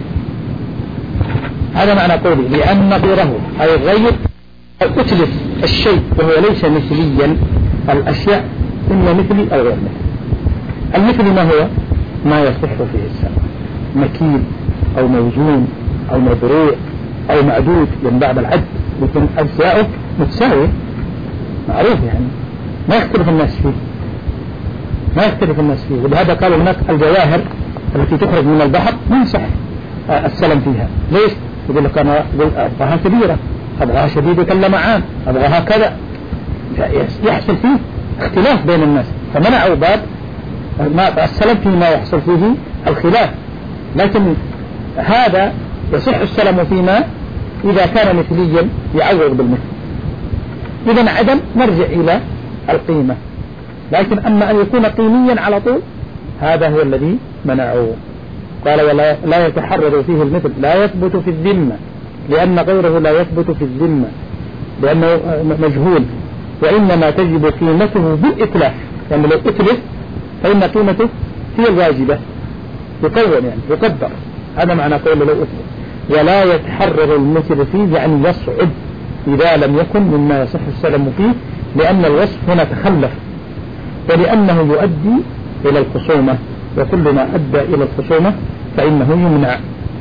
هذا معنى قولي لأن غيره أي غير أتلف الشيء وهو ليس مثليا، الأشياء إما مثلي أو غير مثلي. المثل ما هو؟ ما يصح فيه السلم، مكيل أو موزون أو مبروع أو معدود من بعد العد، لكن أجزاؤه متساوية معروف، يعني ما يختلف الناس فيه ما يختلف الناس فيه ولهذا قالوا هناك الجواهر التي تخرج من البحر ما يصح السلم فيها. ليش؟ يقول لك أنا أبغاها كبيرة، أبغاها شديدة اللمعان، أبغاها كذا، يحصل فيه اختلاف بين الناس، فمنعوا باب ما السلم فيما يحصل فيه الخلاف. لكن هذا يصح السلم فيما إذا كان مثليا يعوض بالمثل، إذن عدم نرجع إلى القيمة. لكن أما أن يكون قيميا على طول هذا هو الذي منعوه. قال ولا لا يتحرر فيه المثل، لا يثبت في الذمة لأن غيره لا يثبت في الذمة لأنه مجهول، وإنما تجب قيمته بالإتلاف، يعني لو أتلف فإن قيمته هي الواجبة يقوم يعني يقدر. هذا معنى قول لو أتلف. ولا يتحرر المثل فيه يعني يصعب إذا لم يكن مما يصح السلم فيه، لأن الوصف هنا تخلف ولأنه يؤدي إلى الخصومة، وكل ما أدى إلى الخصومة فإنه يمنع.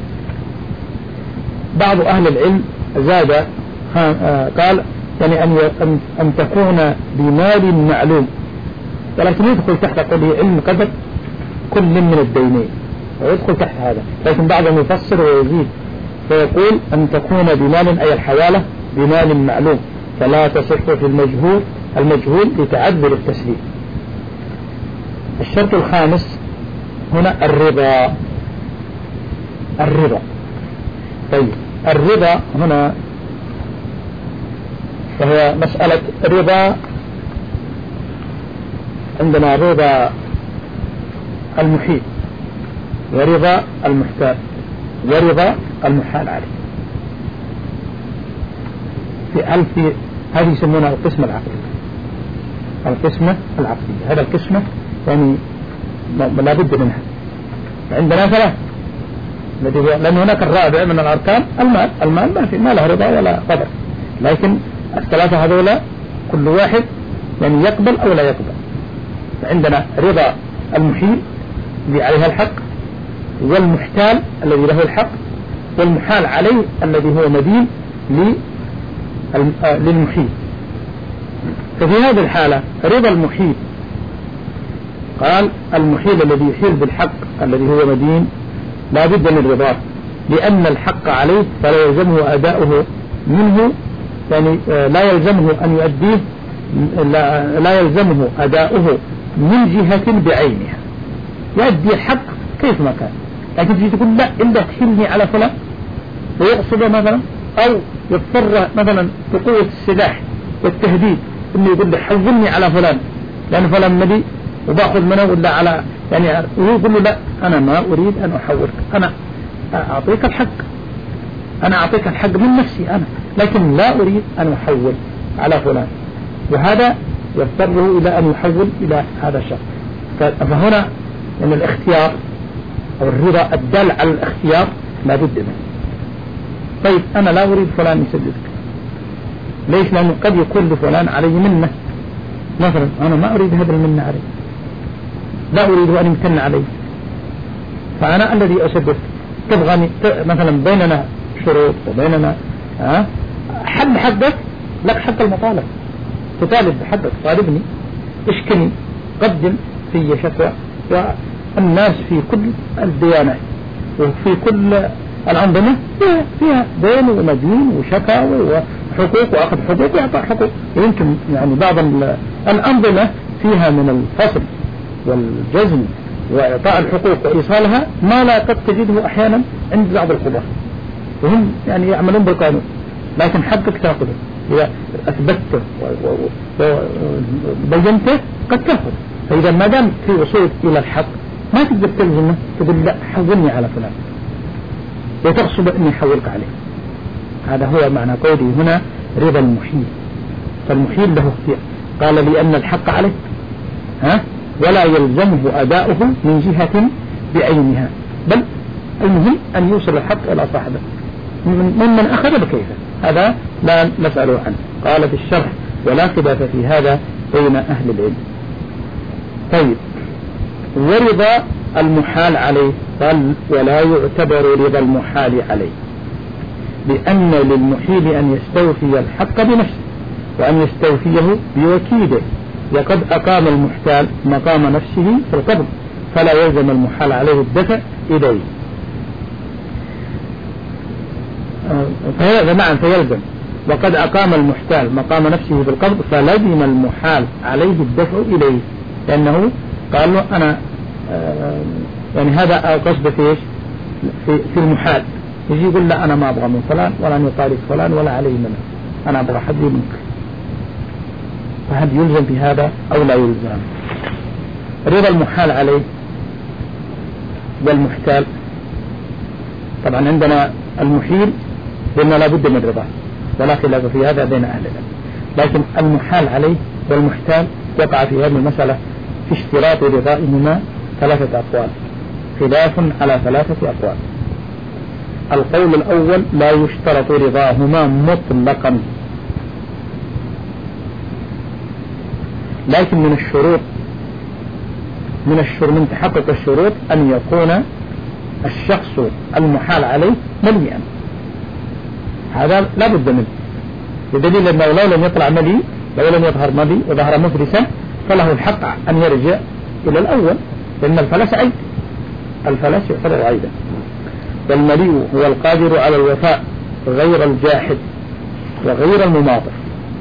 بعض أهل العلم زاد قال يعني أن, أن تكون بمال معلوم، ولكن يدخل تحت قوله علم قدر كل من الدينين ويدخل تحت هذا، لكن بعضهم يفسر ويزيد فيقول أن تكون بمال أي الحوالة بمال معلوم، فلا تصح في المجهول المجهول لتعذر التسليم. الشرط الخامس هنا الرضا. الرضا طيب الرضا هنا وهي مسألة رضا، عندنا رضا المحيل ورضا المحتال ورضا المحال عليه. في هل في هذه يسمونها القسمة العقلية. القسمة العقلية هذا القسمة يعني لا بد منها. عندنا ثلاث، لأن هناك الرابع من الأركان المال. المال ما في ما له رضا ولا قدر، لكن الثلاثة هذولا كل واحد يعني يقبل أو لا يقبل. عندنا رضا المحيل اللي عليها الحق، والمحتال الذي له الحق، والمحال عليه الذي هو مدين للمحيل. ففي هذه الحالة رضا المحيل قال المحيل الذي يحيل بالحق الذي هو مدين لا بد من رضاه، لأن الحق عليه فلا يلزمه أداؤه منه، يعني لا يلزمه أن يؤديه، لا, لا يلزمه أداؤه من جهة بعينها، يؤدي الحق كيف ما كان. لكن تجي تقول لا إلا تحيلني على فلان ويقصده مثلا، أو يضطر مثلا بقوة السلاح والتهديد إنه يقول له حولني على فلان لأن فلان نبي وباخذ منه ولا على يعني يقول له لا أنا ما أريد أن أحولك، أنا أعطيك الحق أنا أعطيك الحق من نفسي أنا، لكن لا أريد أن أحول على فلان، وهذا يضطره إلى أن يحول إلى هذا الشخص. فهنا لأن الاختيار أو الرضا الدال على الاختيار لا بد منه. طيب أنا لا أريد فلان يسددك، ليش؟ لأنه قد يكون لفلان علي منة مثلا، أنا ما أريد هذا المنة علي، لا أريد أن يمتن علي، فأنا الذي أسدد. تبغاني مثلا بيننا شروط وبيننا ها حد حقك، لك حق المطالب، تطالب بحقك، طالبني اشكني، قدم في شكوى. والناس في كل الديانات وفي كل الأنظمة فيها, فيها دين ومدين وشكاوى وحقوق وأخذ حقوق وإعطاء حقوق. يمكن يعني بعض الأنظمة فيها من الفصل والجزم وإعطاء الحقوق وإيصالها ما لا قد تجده أحيانا عند بعض القضاة، وهم يعني يعملون بالقانون، لكن حقك تأخذه إذا أثبته وبينته قد تأخذ. فإذا ما دام في وصول إلى الحق ما تقدر تلزمه تقول لا حولني على فلان وتغصب أني حولك عليه. هذا هو معنى قولي هنا رضا المحيل. فالمحيل له اختيار، قال لأن الحق عليه ها ولا يلزمه أداؤه من جهة بعينها، بل المهم أن يوصل الحق إلى صاحبه ممن أخذ بكيفه، هذا لا نسأله عنه. قال في الشرح ولا خلاف في هذا بين أهل العلم. طيب، ورضا المحال عليه قال ولا يعتبر رضا المحال عليه، لأن للمحيل أن يستوفي الحق بنفسه وأن يستوفيه بوكيده، وقد أقام المحتال مقام نفسه في القبض، فلا يلزم المحال عليه الدفع إليه. فهذا معنى فيلزم، وقد أقام المحتال مقام نفسه في القبض فلزم المحال عليه الدفع إليه، لأنه قال له أنا يعني هذا قصد في إيش في, في المحال، يجي يقول لا أنا ما أبغى من فلان ولا أن يطالب فلان ولا علي منه، أنا أبغى حد منك. فهل يلزم في هذا أو لا يلزم؟ رضا المحال عليه والمحتال، طبعا عندنا المحيل قلنا لا بد من رضاه ولا خلاف في هذا بين أهل العلم، لكن المحال عليه والمحتال وقع في هذه المسألة في اشتراط رضائهما ثلاثة أقوال، خلاف على ثلاثة أقوال. القول الأول لا يشترط رضاهما مطلقا، لكن من الشروط من الشروط من تحقق الشروط أن يكون الشخص المحال عليه مليئا، هذا لا بد منه، بدليل أنه لو لم يطلع مليء، لو لم يظهر مليء وظهر مفلسا فله الحق أن يرجع إلى الأول، لأن الفلس عيب، الفلس يعتبر عيبا. والمليء هو القادر على الوفاء غير الجاحد وغير المماطل،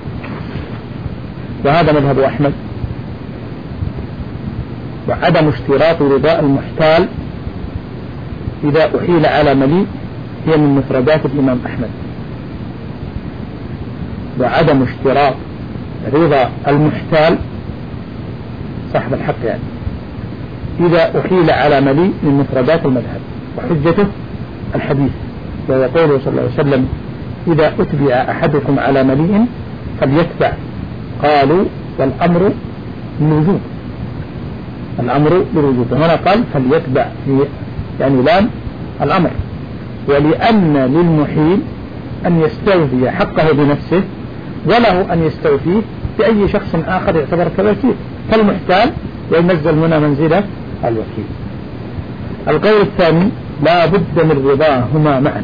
وهذا مذهب أحمد. وعدم اشتراط رضاء المحتال إذا أحيل على مليء هي من مفردات الإمام أحمد. وعدم اشتراط رضا المحتال صاحب الحق يعني إذا أحيل على مليء من مفردات المذهب، وحجته الحديث وهو قوله صلى الله عليه وسلم إذا أتبع أحدكم على مليء فليتبع، قالوا والأمر للوجوب، الأمر للوجوب، هنا قال فليتبع يعني لام الأمر. ولأن للمحيل أن يستوفي حقه بنفسه وله أن يستوفيه بأي شخص آخر يعتبر كوكيل، فالمحتال ينزل هنا منزلة الوكيل. القول الثاني لا بد من رضاهما معا،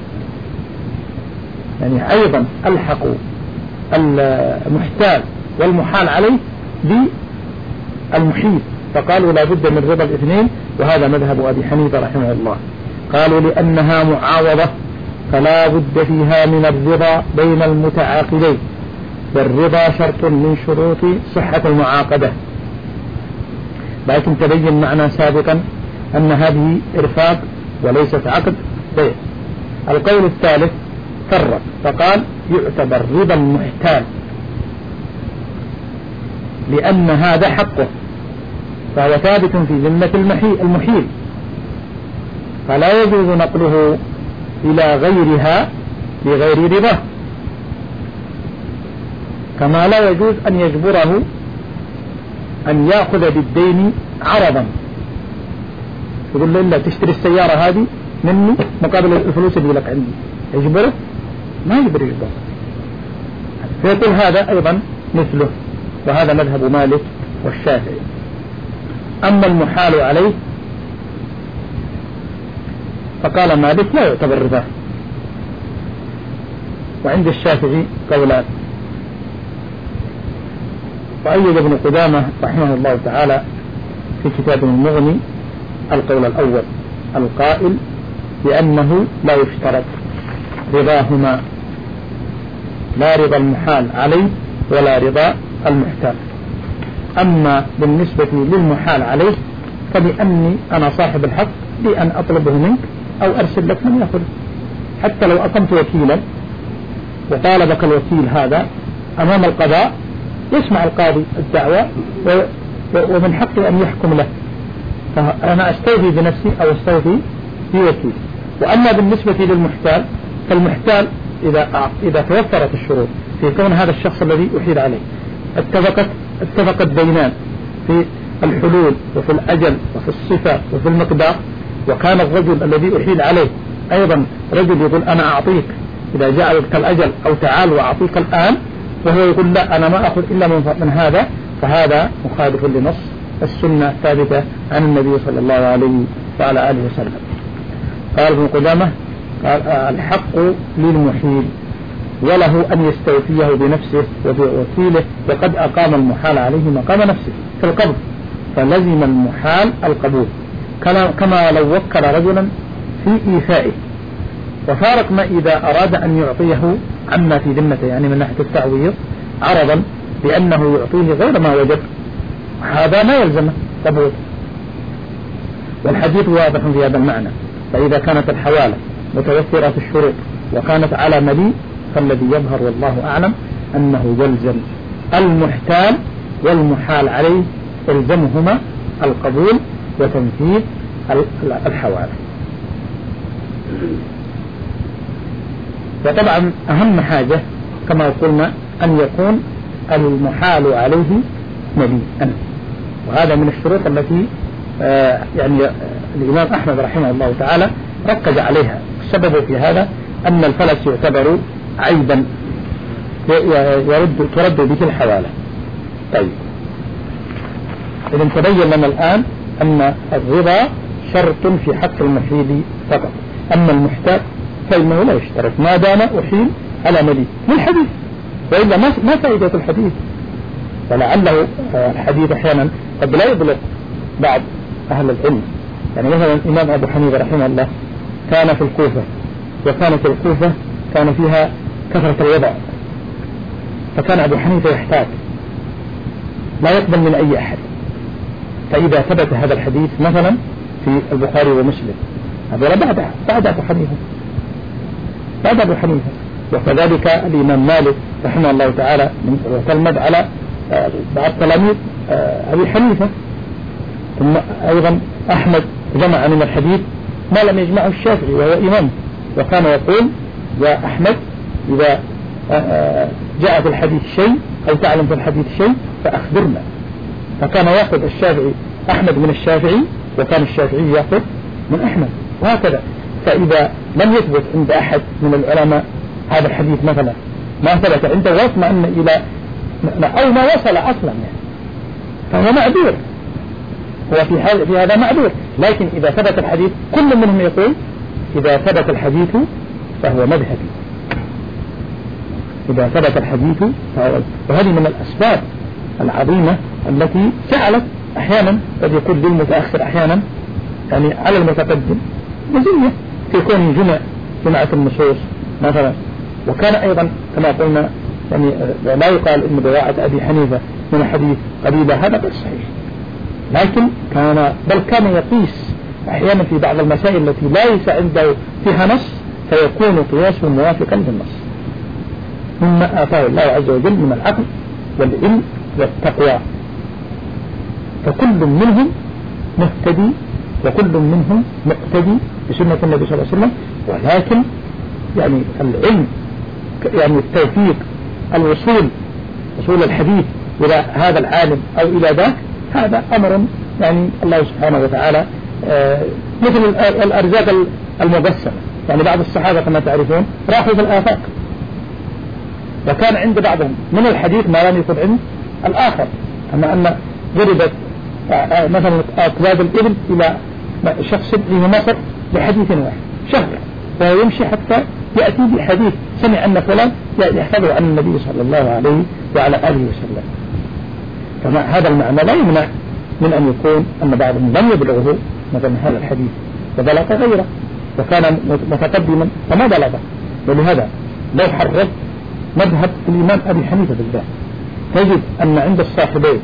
يعني أيضا ألحقوا المحتال والمحال عليه بالمحيل، فقالوا لا بد من رضا الاثنين، وهذا مذهب أبي حنيفة رحمه الله. قالوا لأنها معاوضة فلا بد فيها من الرضا بين المتعاقدين، والرضا شرط من شروط صحة المعاقدة، لكن تبين معنا سابقا أن هذه إرفاق وليست عقد بيع. القول الثالث فرق فقال يعتبر رضا المحتال لأن هذا حقه فهو ثابت في ذمة المحيل، فلا يجوز نقله إلى غيرها بغير رضاه، كما لا يجوز أن يجبره أن يأخذ بالدين عرضا يقول له إلا تشتري السيارة هذه مني مقابل الفلوس اللي لك عندي، يجبره؟ ما يقدر يجبره. فيقول هذا أيضا مثله، وهذا مذهب مالك والشافعي. أما المحال عليه فقال مالك لا يعتبر ربا، وعند الشافعي قولان. وأيد ابن قدامة رحمه الله تعالى في كتابه المغني القول الأول القائل بأنه لا يشترط رضاهما، لا رضا المحال عليه ولا رضا المحتال. أما بالنسبة للمحال عليه فبأني أنا صاحب الحق بأن أطلبه منك أو أرسل لك من يأخذه، حتى لو أقمت وكيلا وطالبك الوكيل هذا أمام القضاء يسمع القاضي الدعوة ومن حقه أن يحكم له، فأنا أستوفي بنفسي أو أستوفي بوكيل. وأما بالنسبة للمحتال فالمحتال إذا إذا توفرت الشروط في كون هذا الشخص الذي أحيل عليه اتفقت اتفقت بينان في الحلول وفي الأجل وفي الصفة وفي المقدار، وكان الرجل الذي أحيل عليه أيضا رجل يقول أنا أعطيك إذا جاء وقت الأجل أو تعال وأعطيك الآن، وهو يقول لا أنا ما أخذ إلا من هذا، فهذا مخالف لنص السنة الثابتة عن النبي صلى الله عليه وعلى آله وسلم. قال ابن قدامة قال الحق للمحيل وله أن يستوفيه بنفسه وبوكيله، وقد أقام المحال عليه مقام نفسه في القبض، فلزم المحال القبول كما لو وكل رجلا في إيفائه، وفارق ما إذا أراد أن يعطيه عما في ذمته، يعني من ناحية التعويض عرضا بأنه يعطيه غير ما وجد، هذا ما يلزمه قبول. والحديث واضح في هذا المعنى. فإذا كانت الحوالة متوفرة في الشروط وكانت على مليء فالذي يظهر والله أعلم أنه يلزم المحتال والمحال عليه يلزمهما القبول وتنفيذ الحوالة. وطبعا أهم حاجة كما قلنا أن يكون المحال عليه مليئا، وهذا من الشروط التي آه يعني الإمام أحمد رحمه الله تعالى ركز عليها. السبب في هذا أن الفلس يعتبر عيبا يرد ترد به الحوالة. طيب إذن تبين لنا الآن أن الرضا شرط في حق المحيل فقط، أما المحتاج فإنه لا يشترط ما دام أحيل على مليء من الحديث، وإلا ما فائدة الحديث. ولعله الحديث أحيانا قد لا يبلغ بعض أهل العلم. يعني مثلا الإمام أبو حنيفة رحمه الله كان في الكوفة، وكانت الكوفة كان فيها كثرة الوضع، فكان أبو حنيفة يحتاج لا يقبل من أي أحد. فإذا ثبت هذا الحديث مثلا في البخاري ومسلم هذا بعد بعد أبو حنيفة بعد أبو حنيفة وكذلك الإمام مالك رحمه الله تعالى وتلمذ على بعض تلاميذ أبي حنيفة. ثم أيضا أحمد جمع من الحديث ما لم يجمعه الشافعي وهو إمام، وكان يقول يا أحمد إذا جاء في الحديث شيء أو تعلم في الحديث شيء فأخبرنا. فكان يأخذ الشافعي أحمد من الشافعي، وكان الشافعي يأخذ من أحمد، وهكذا. فإذا لم يثبت عند أحد من العلماء هذا الحديث مثلا ما ثبت عنده واطمأن إلى أو ما وصل أصلا يعني فهو معذور، هو في, في هذا معذور. لكن إذا ثبت الحديث كل منهم يقول إذا ثبت الحديث فهو مذهبي، إذا ثبت الحديث فهو. وهذه من الأسباب العظيمة التي جعلت أحيانا قد يكون للمتأخر أحيانا يعني على المتقدم مزية في كون جمع جمعة النصوص مثلا. وكان أيضا كما قلنا يعني لا يقال إن بواعة أبي حنيفة من الحديث قريبة، هذا غير صحيح، لكن كان بل كان يقيس أحيانا في بعض المسائل التي ليس عنده فيها نص فيكون قياسه موافقا للنص مما آتاه الله عز وجل من العقل والعلم والتقوى. فكل منهم مهتدي وكل منهم مقتدي بسنة النبي صلى الله عليه وسلم، ولكن يعني العلم يعني التوفيق الوصول وصول الحديث إلى هذا العالم أو إلى ذاك هذا أمر يعني الله سبحانه وتعالى مثل الأرزاق المقسمة. يعني بعض الصحابة كما تعرفون راحوا في الآفاق، وكان عند بعضهم من الحديث ما لم يكن عند الآخر، أما أن ضربت مثلا أكباد الإبل إلى شخص في مصر بحديث واحد شهر، وهو يمشي حتى يأتي بحديث سمع أن فلان يحفظه عن النبي صلى الله عليه وعلى آله وسلم. فما هذا المعنى لا يمنع من أن يكون أن بعضهم لم يبلغه مثلا هذا الحديث وبلغ غيره وكان متقدما فما بلغه. ولهذا لو حررت مذهب الإمام أبي حنيفة بالذات تجد أن عند الصاحبين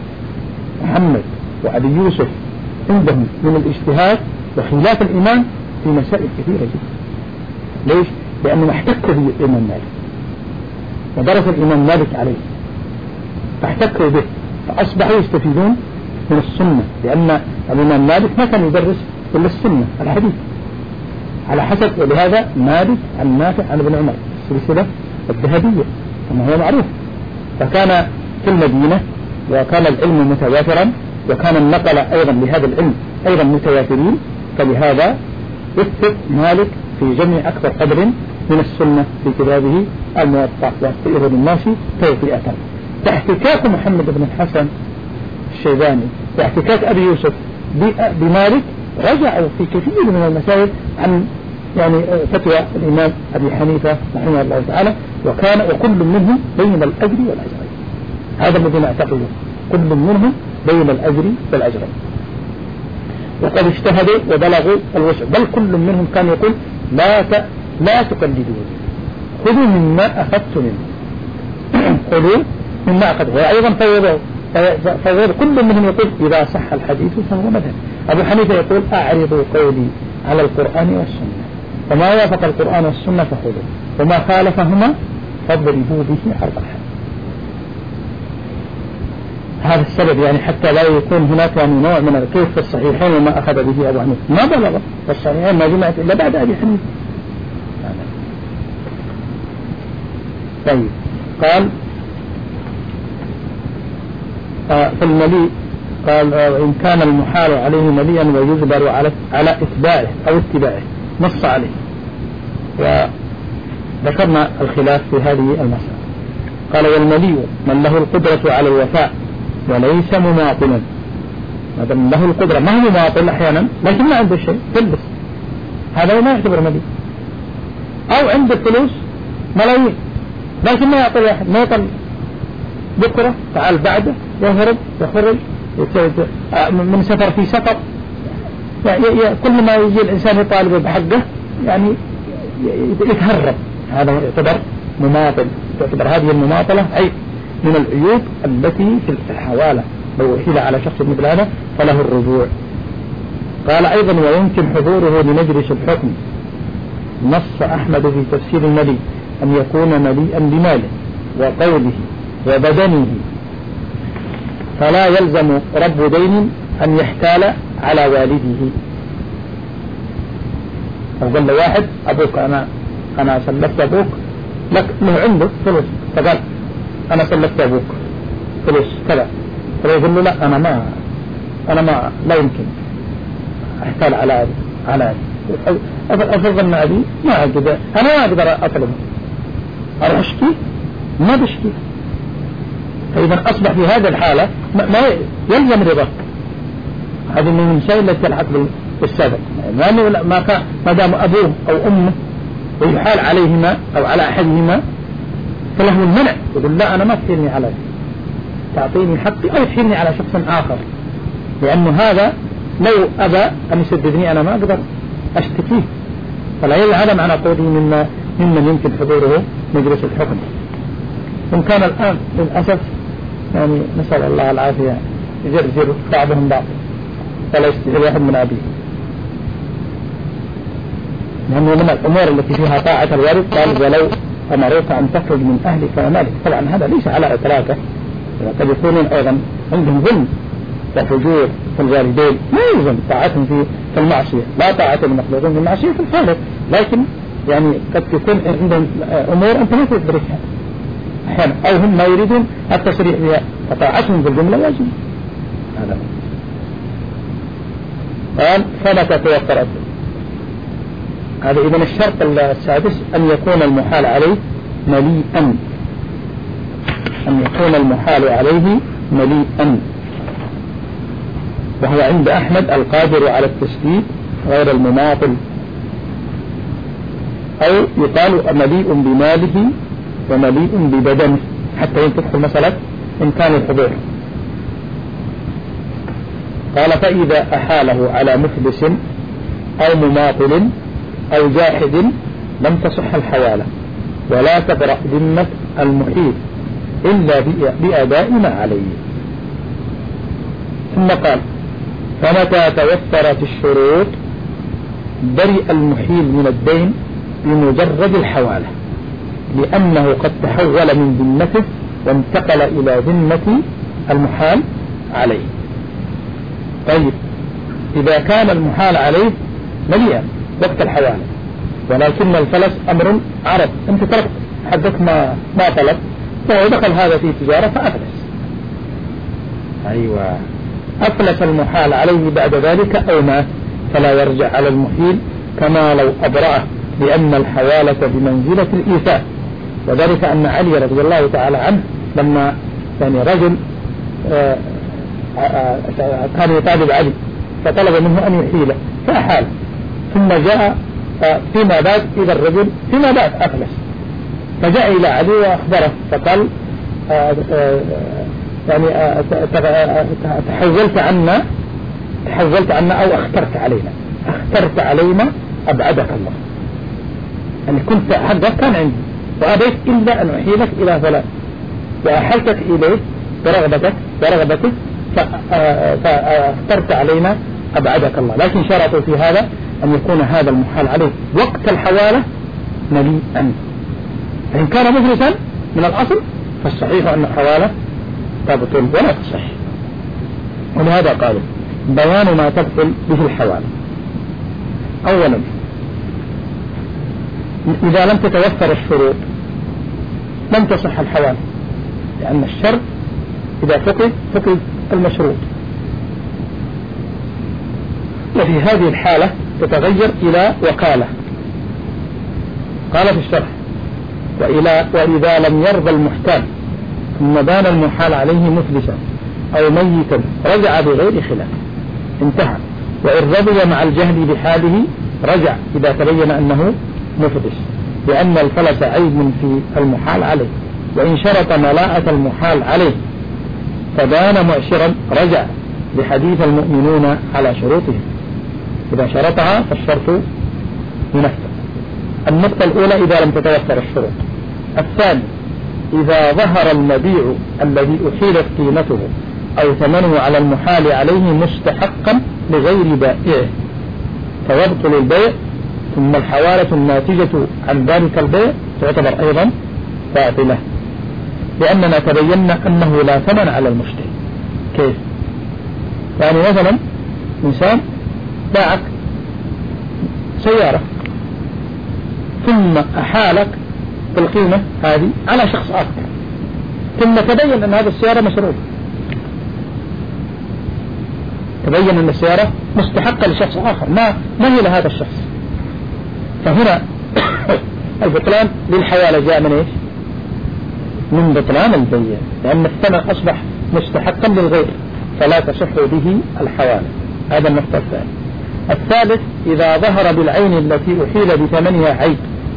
محمد وأبي يوسف عندهم من الاجتهاد وخلاف الإمام في مسائل كثيرة جدا. ليش؟ لأنه احتكوا به الإمام مالك ودرس الإمام مالك عليه فاحتكوا به فأصبحوا يستفيدون من السنة، لأن الإمام مالك ما كان يدرس إلا السنة الحديث على حسب. ولهذا مالك عن نافع عن ابن عمر السلسلة الذهبية كما هو معروف. فكان في المدينة وكان العلم متوافرا وكان النقل أيضا لهذا العلم أيضا متوافرين، فلهذا يثبت مالك في جمع أكثر قدر من السنة في كتابه الموطأ ويعطيه للناس توفيئة. فاحتكاك محمد بن الحسن الشيباني واحتكاك أبي يوسف بمالك رجعوا في كثير من المسائل عن يعني فتوى الإمام أبي حنيفة رحمه الله تعالى، وكان وكل منهم بين الأجر والأجرين. هذا الذي نعتقده، كل منهم بين الأجر والأجرين، وقد اجتهدوا وبلغوا الوسع. بل كل منهم كان يقول لا ت... لا تقلدوا، خذوا مما أخذت منه خذوا مما أخذت. وأيضا فوضوا فوضوا كل منهم يقول إذا صح الحديث فهو مذهب. أبو حنيفة يقول أعرضوا قولي على القرآن والسنة، فما وافق القرآن والسنة فخذوا، وما خالفهما فاضربوا به حرب الحد. هذا السبب يعني حتى لا يكون هناك يعني نوع من الكيف في الصحيحين وما أخذ به أبو حنيفة ما بلغ الصحيحين ما جمعت إلا بعد أبي حنيفة. طيب قال آه في المليء قال آه إن كان المحال عليه مليا ويجبر على على اتباعه أو اتباعه نص عليه. وذكرنا الخلاف في هذه المسألة. قال والمليء من له القدرة على الوفاء وليس مماطلا. هذا من له القدرة ما هو مماطل أحيانا لكن ما عنده شيء تلبس، هذا ما يعتبر مليء. أو عنده فلوس ملايين لكن ما يعطي واحد، ما يطل بكرة تعال بعده يهرب يخرج من سفر في سفر، يعني كل ما يجي الإنسان يطالب بحقه يعني يتهرب. هذا يعتبر مماطل. تعتبر هذه المماطلة عيب من العيوب التي في الحوالة. لو وحيل على شخص مثل هذا فله الرجوع. قال أيضا ويمكن حضوره لمجلس الحكم. نص أحمد في تفسير الملي أن يكون مليئا بماله وقوله وبدنه، فلا يلزم رب دين أن يحتال على والده. أو قال له واحد أبوك أنا أنا سلفت أبوك لك له عنده فلوس، فقال أنا سلفت أبوك فلوس كذا، فيقول له لا أنا ما أنا ما لا يمكن أحتال على أبي على أبي أفضل أن أبي ما أقدر أنا ما أقدر أطلبه أروح أشكي ما بشكي. فإذا أصبح في هذه الحالة ما يلزم رضاه. هذه من المسائل التي تلحق بالسابق، لأنه ما كان ما دام أبوه أو أمه ويحال عليهما أو على أحدهما فله المنع، يقول لا أنا ما تحيلني على تعطيني حقي أو تحيلني على شخص آخر، لأنه هذا لو أبى أن يسددني أنا ما أقدر أشتكيه. فلا يلزم هذا معنى قوله مما ممن يمكن حضوره مجلس الحكم. إن كان الآن للأسف يعني نسأل الله العافية يجرجر بعضهم بعض فلا يستطيع واحد من أبيه، لأنه من الأمور التي فيها طاعة الوالد قال ولو أمرك أن تخرج من أهلك ومالك. طبعا هذا ليس على إطلاقه، قد يكونون أيضا عندهم ظلم وفجور في الوالدين ما يلزم طاعتهم في المعصية، لا طاعة المخلوقين في المعصية في الخالق، لكن يعني قد يكون عندهم أمور أنت ما تدركها أحيانا أو هم ما يريدون التصريح بها، فطاعتهم بالجملة واجب. هذا قال فمتى توفر الدين. هذا إذن الشرط السادس أن يكون المحال عليه مليئا، أن يكون المحال عليه مليئا، وهو عند أحمد القادر على التسديد غير المماطل، أو يقال مليء بماله ومليء ببدنه حتى تدخل مسألة إمكان الحضور. قال فإذا أحاله على مفلس أو مماطل أو جاحد لم تصح الحوالة ولا تبرأ ذمة المحيل إلا بأداء ما عليه. ثم قال فمتى توفرت الشروط برئ المحيل من الدين بمجرد الحوالة، لأنه قد تحول من ذمته وانتقل إلى ذمة المحال عليه. طيب إذا كان المحال عليه مليئا وقت الحوالة ولكن الفلس أمر عرض، أنت تركت حدك ما ما طلب فهو دخل هذا في تجارة فأفلس، أيوة أفلس المحال عليه بعد ذلك أو مات فلا يرجع على المحيل كما لو أبرأه، لأن الحوالة بمنزلة الإيثاء. وذلك أن علي رضي الله تعالى عنه لما يعني رجل آآ آآ كان يطالب علي فطلب منه أن يحيله فأحال، ثم جاء فيما بعد إذا الرجل فيما بعد أفلس، فجاء إلى علي وأخبره فقال آآ آآ يعني آآ تحولت عنا تحولت عنا أو اخترت علينا اخترت علينا أبعدك الله، يعني كنت حقك كان عندي وأبيت إلا أن أحيلك إلى فلان وأحلتك إليه برغبتك برغبتك فاخترت علينا أبعدك الله. لكن شرطوا في هذا أن يكون هذا المحال عليه وقت الحوالة مليئا، فإن كان مفلسا من الأصل فالصحيح أن الحوالة تبطل ولا تصح. ولهذا قال بيان ما تبطل به الحوالة. أولا إذا لم تتوفر الشروط لم تصح الحوالة، لأن الشرط إذا فقد فقد المشروط، وفي هذه الحالة تتغير إلى وكالة. قال في الشرح وإلى وإذا لم يرضى المحتال ثم بان المحال عليه مفلسا أو ميتا رجع بغير خلاف انتهى. وإن رضي مع الجهل بحاله رجع إذا تبين أنه مفلس، لأن الفلس عيب في المحال عليه. وإن شرط ملاءة المحال عليه فبان مؤشرا رجع لحديث المؤمنون على شروطهم، إذا شرطها فالشرط ينفذ. النقطة الأولى إذا لم تتوفر الشروط. الثاني إذا ظهر المبيع الذي أحيلت قيمته أو ثمنه على المحال عليه مستحقا لغير بائعه فيبطل البيع، ثم الحوالة الناتجة عن ذلك البيع تعتبر أيضا باطلة، لأننا تبينا أنه لا ثمن على المشتري. كيف؟ يعني مثلا إنسان باعك سيارة ثم أحالك بالقيمة هذه على شخص آخر، ثم تبين أن هذه السيارة مسروقة، تبين أن السيارة مستحقة لشخص آخر ما ما هي لهذا الشخص، فهنا البطلان للحوالة جاء من إيش؟ من بطلان البيع، لأن الثمن أصبح مستحقا للغير فلا تصح به الحوالة. هذا النقطة الثانية. الثالث إذا ظهر بالعين التي أحيل بثمنها عيب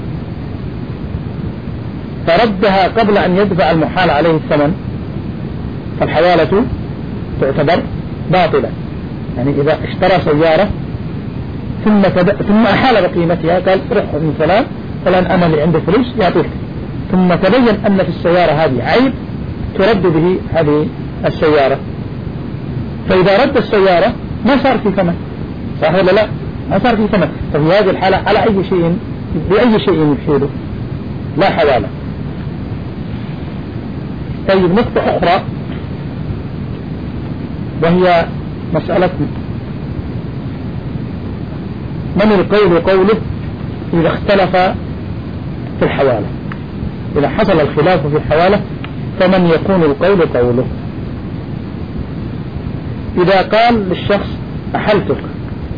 فردها قبل أن يدفع المحال عليه الثمن فالحوالة تعتبر باطلة. يعني إذا اشترى سيارة ثم تد... ثم أحال بقيمتها قال روح من فلان فلان أنا اللي عنده فلوس يعطيك، ثم تبين أن في السيارة هذه عيب ترد به هذه السيارة، فإذا رد السيارة ما صار في ثمن، صح ولا لا؟ ما صار في ثمن، ففي هذه الحالة على أي شيء بأي شيء يحيله لا حوالة. طيب نقطة أخرى وهي مسألة من القول قوله إذا اختلف في الحوالة، إذا حصل الخلاف في الحوالة فمن يكون القول قوله. إذا قال للشخص أحلتك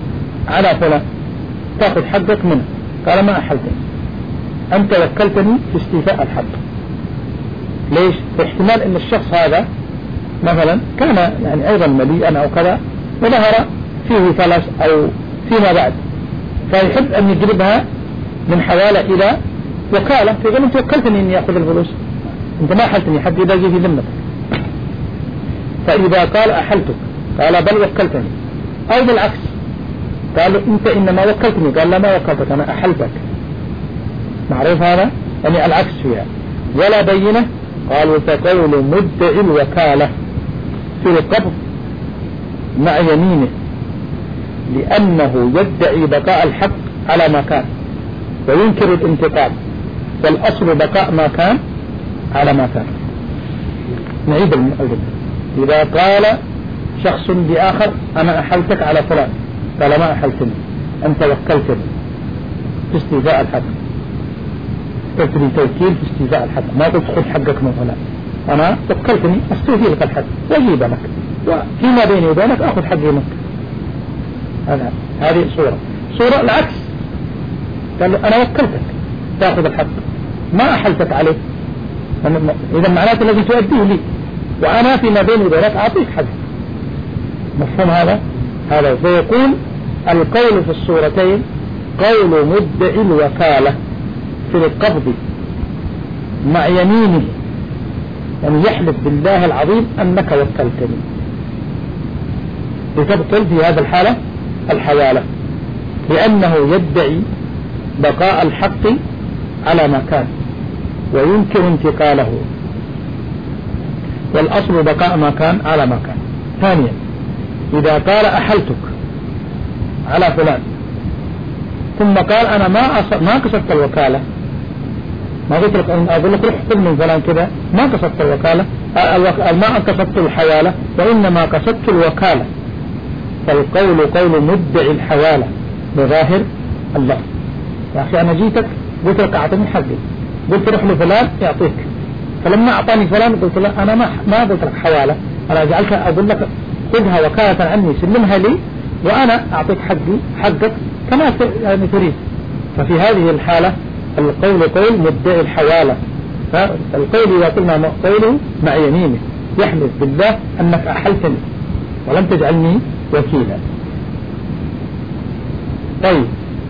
على فلان تأخذ حقك منه. قال ما أحلتني، أنت وكلتني في استيفاء الحق. ليش؟ احتمال أن الشخص هذا مثلا كان يعني أيضا مليئا أو كذا وظهر فيه فلس أو فيما بعد، فيحب أن يجلبها من حوالة إلى وكالة، فيقول أنت وكلتني أني أخذ الفلوس، أنت ما أحلتني، حد إذا جي في ذمتك. فإذا قال أحلتك قال بل وكلتني، أو بالعكس قال أنت إنما وكلتني قال لا ما وكلتك أنا أحلتك، معروف هذا؟ يعني العكس فيها. ولا بينة قالوا فقول مدعي الوكالة في القبض مع يمينه لأنه يدعي بقاء الحق على ما كان وينكر الانتقام، والأصل بقاء ما كان على ما كان. نعيد المؤلف. إذا قال شخص بآخر أنا أحلتك على فلان قال ما أحلتني، أنت وكلتني في استيفاء الحق، تكتري توكيل في استيفاء الحق، ما قلت خذ حقك من فلان، أنا وكلتني أستوفي لك الحق وأجيب لك، وفيما بيني وبينك أخذ حقي منك. هذا هذه صورة. صورة العكس قال له أنا وكلتك تأخذ الحق ما أحلتك عليه، إذا معناته الذي تؤديه لي وأنا فيما بيني وبينك أعطيك حق. مفهوم هذا؟ هذا فيقول القول في الصورتين قول مدعي الوكالة في القبض مع يمينه، يعني يحلف بالله العظيم أنك وكلتني، لتبطل في هذا الحالة الحوالة، لأنه يدعي بقاء الحق على ما كان وينكر انتقاله، والأصل بقاء ما كان على ما كان. ثانيا إذا قال أحلتك على فلان ثم قال أنا ما أص... ما قصدت الوكالة، ما قلت لك أقول لك روح خذ من فلان كذا، ما قصدت الوكالة، الوك... ما قصدت الحوالة وإنما قصدت الوكالة، فالقول قول مدعي الحوالة بظاهر الله. يا أخي أنا جيتك قلت لك أعطني حقي، قلت روح لفلان يعطيك، فلما أعطاني فلان قلت له أنا ما ما قلت لك حوالة، أنا جعلتها أقول لك خذها وكالة عني سلمها لي وأنا أعطيك حقي حقك كما يعني تريد. ففي هذه الحالة القول قول مدعي الحوالة، فالقول إذا قلنا قوله مع يمينه يحلف بالله أنك أحلتني ولم تجعلني وكيلا. طيب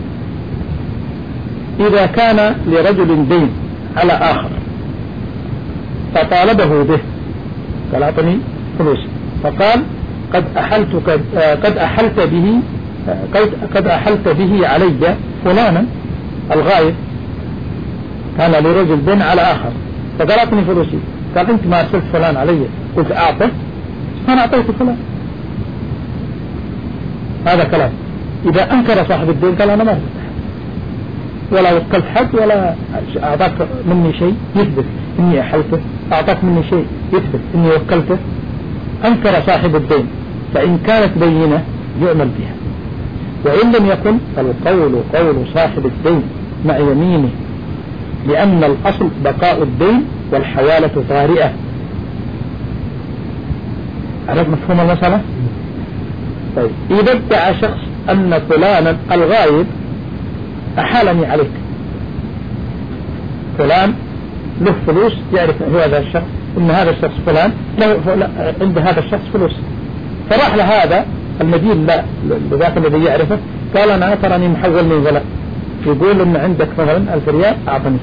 إذا كان لرجل دين على آخر فطالبه به قال أعطني فلوسي، فقال قد أحلتك قد أحلت به قد, قد أحلت به علي فلانا الغائب، كان لرجل دين على آخر فقال أعطني فلوسي، قال أنت ما أرسلت فلان علي، قلت أعطه فأنا أعطيت فلان. هذا كلام. إذا أنكر صاحب الدين قال أنا ما أرسلت ولا وكلت حد ولا أعطاك مني شيء يثبت إني أحلته، أعطاك مني شيء يثبت إني وكلته، أنكر صاحب الدين، فإن كانت بينة يؤمن بها، وإن لم يكن فالقول قول صاحب الدين مع يمينه، لأن الأصل بقاء الدين والحوالة طارئة. عرفت مفهوم المسألة؟ طيب إذا ادعى شخص أن فلانا الغائب أحالني عليك، فلان له فلوس يعرف هو هذا الشخص إن هذا الشخص فلان له عند هذا الشخص فلوس، فراح لهذا المدين لا لذاك الذي يعرفه قال أنا تراني محول من فلان، يقول إن عندك مثلا ألف ريال أعطني.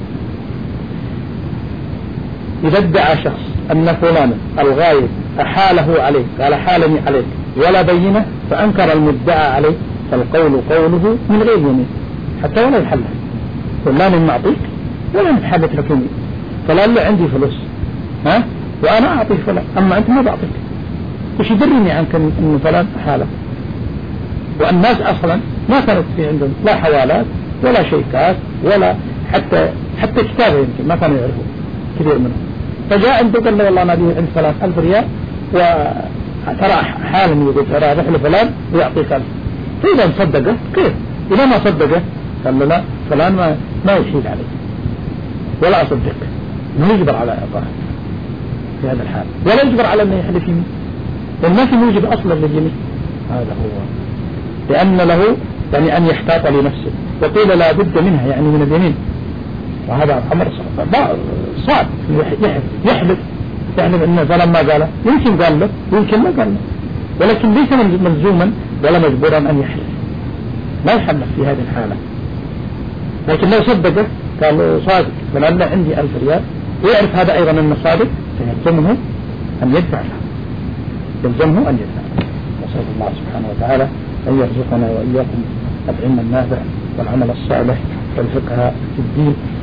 إذا ادعى شخص أن فلانا الغائب أحاله عليك قال حالني عليك ولا بينه فأنكر المدعى عليه، فالقول قوله من غير يمين حتى ولا يحلف، فلان معطيك ولا نتحدث لك يمين، فلان عندي فلوس ها وأنا أعطيك فلان أما أنت ما بعطيك، وش يدريني عنك أن فلان حالك؟ والناس أصلا ما كانت في عندهم لا حوالات ولا شيكات ولا حتى حتى كتابة يمكن ما كانوا يعرفوا كثير منهم، فجاء عنده قال له والله أنا أبيه عند فلان ألف ريال وترى حالا يقول ترى روح لفلان ويعطيك ألف، فإذا صدقه كيف؟ إذا ما صدقه قال له لا فلان ما ما يحيل عليه ولا أصدقه، ما يجبر على إعطائه في هذا الحال، ولا يجبر على أنه يحلف يمين، لأن ما في موجب أصلا لليمين. هذا هو لأن له يعني أن يحتاط لنفسه، وقيل لا بد منها يعني من اليمين، وهذا أمر صعب. يحلف يحلف إنه فلما قال يمكن قال له يمكن ما قال له، ولكن ليس ملزوما ولا مجبورا أن يحلف، لا يحلف في هذه الحالة. لكن لو صدقه قال له صادق فلعل عندي ألف ريال ويعرف هذا أيضا أنه صادق فيلزمه أن يدفع له، يلزمه أن يدفع له. نسأل الله سبحانه وتعالى أن يرزقنا وإياكم العلم النافع والعمل الصالح والفقه في الدين.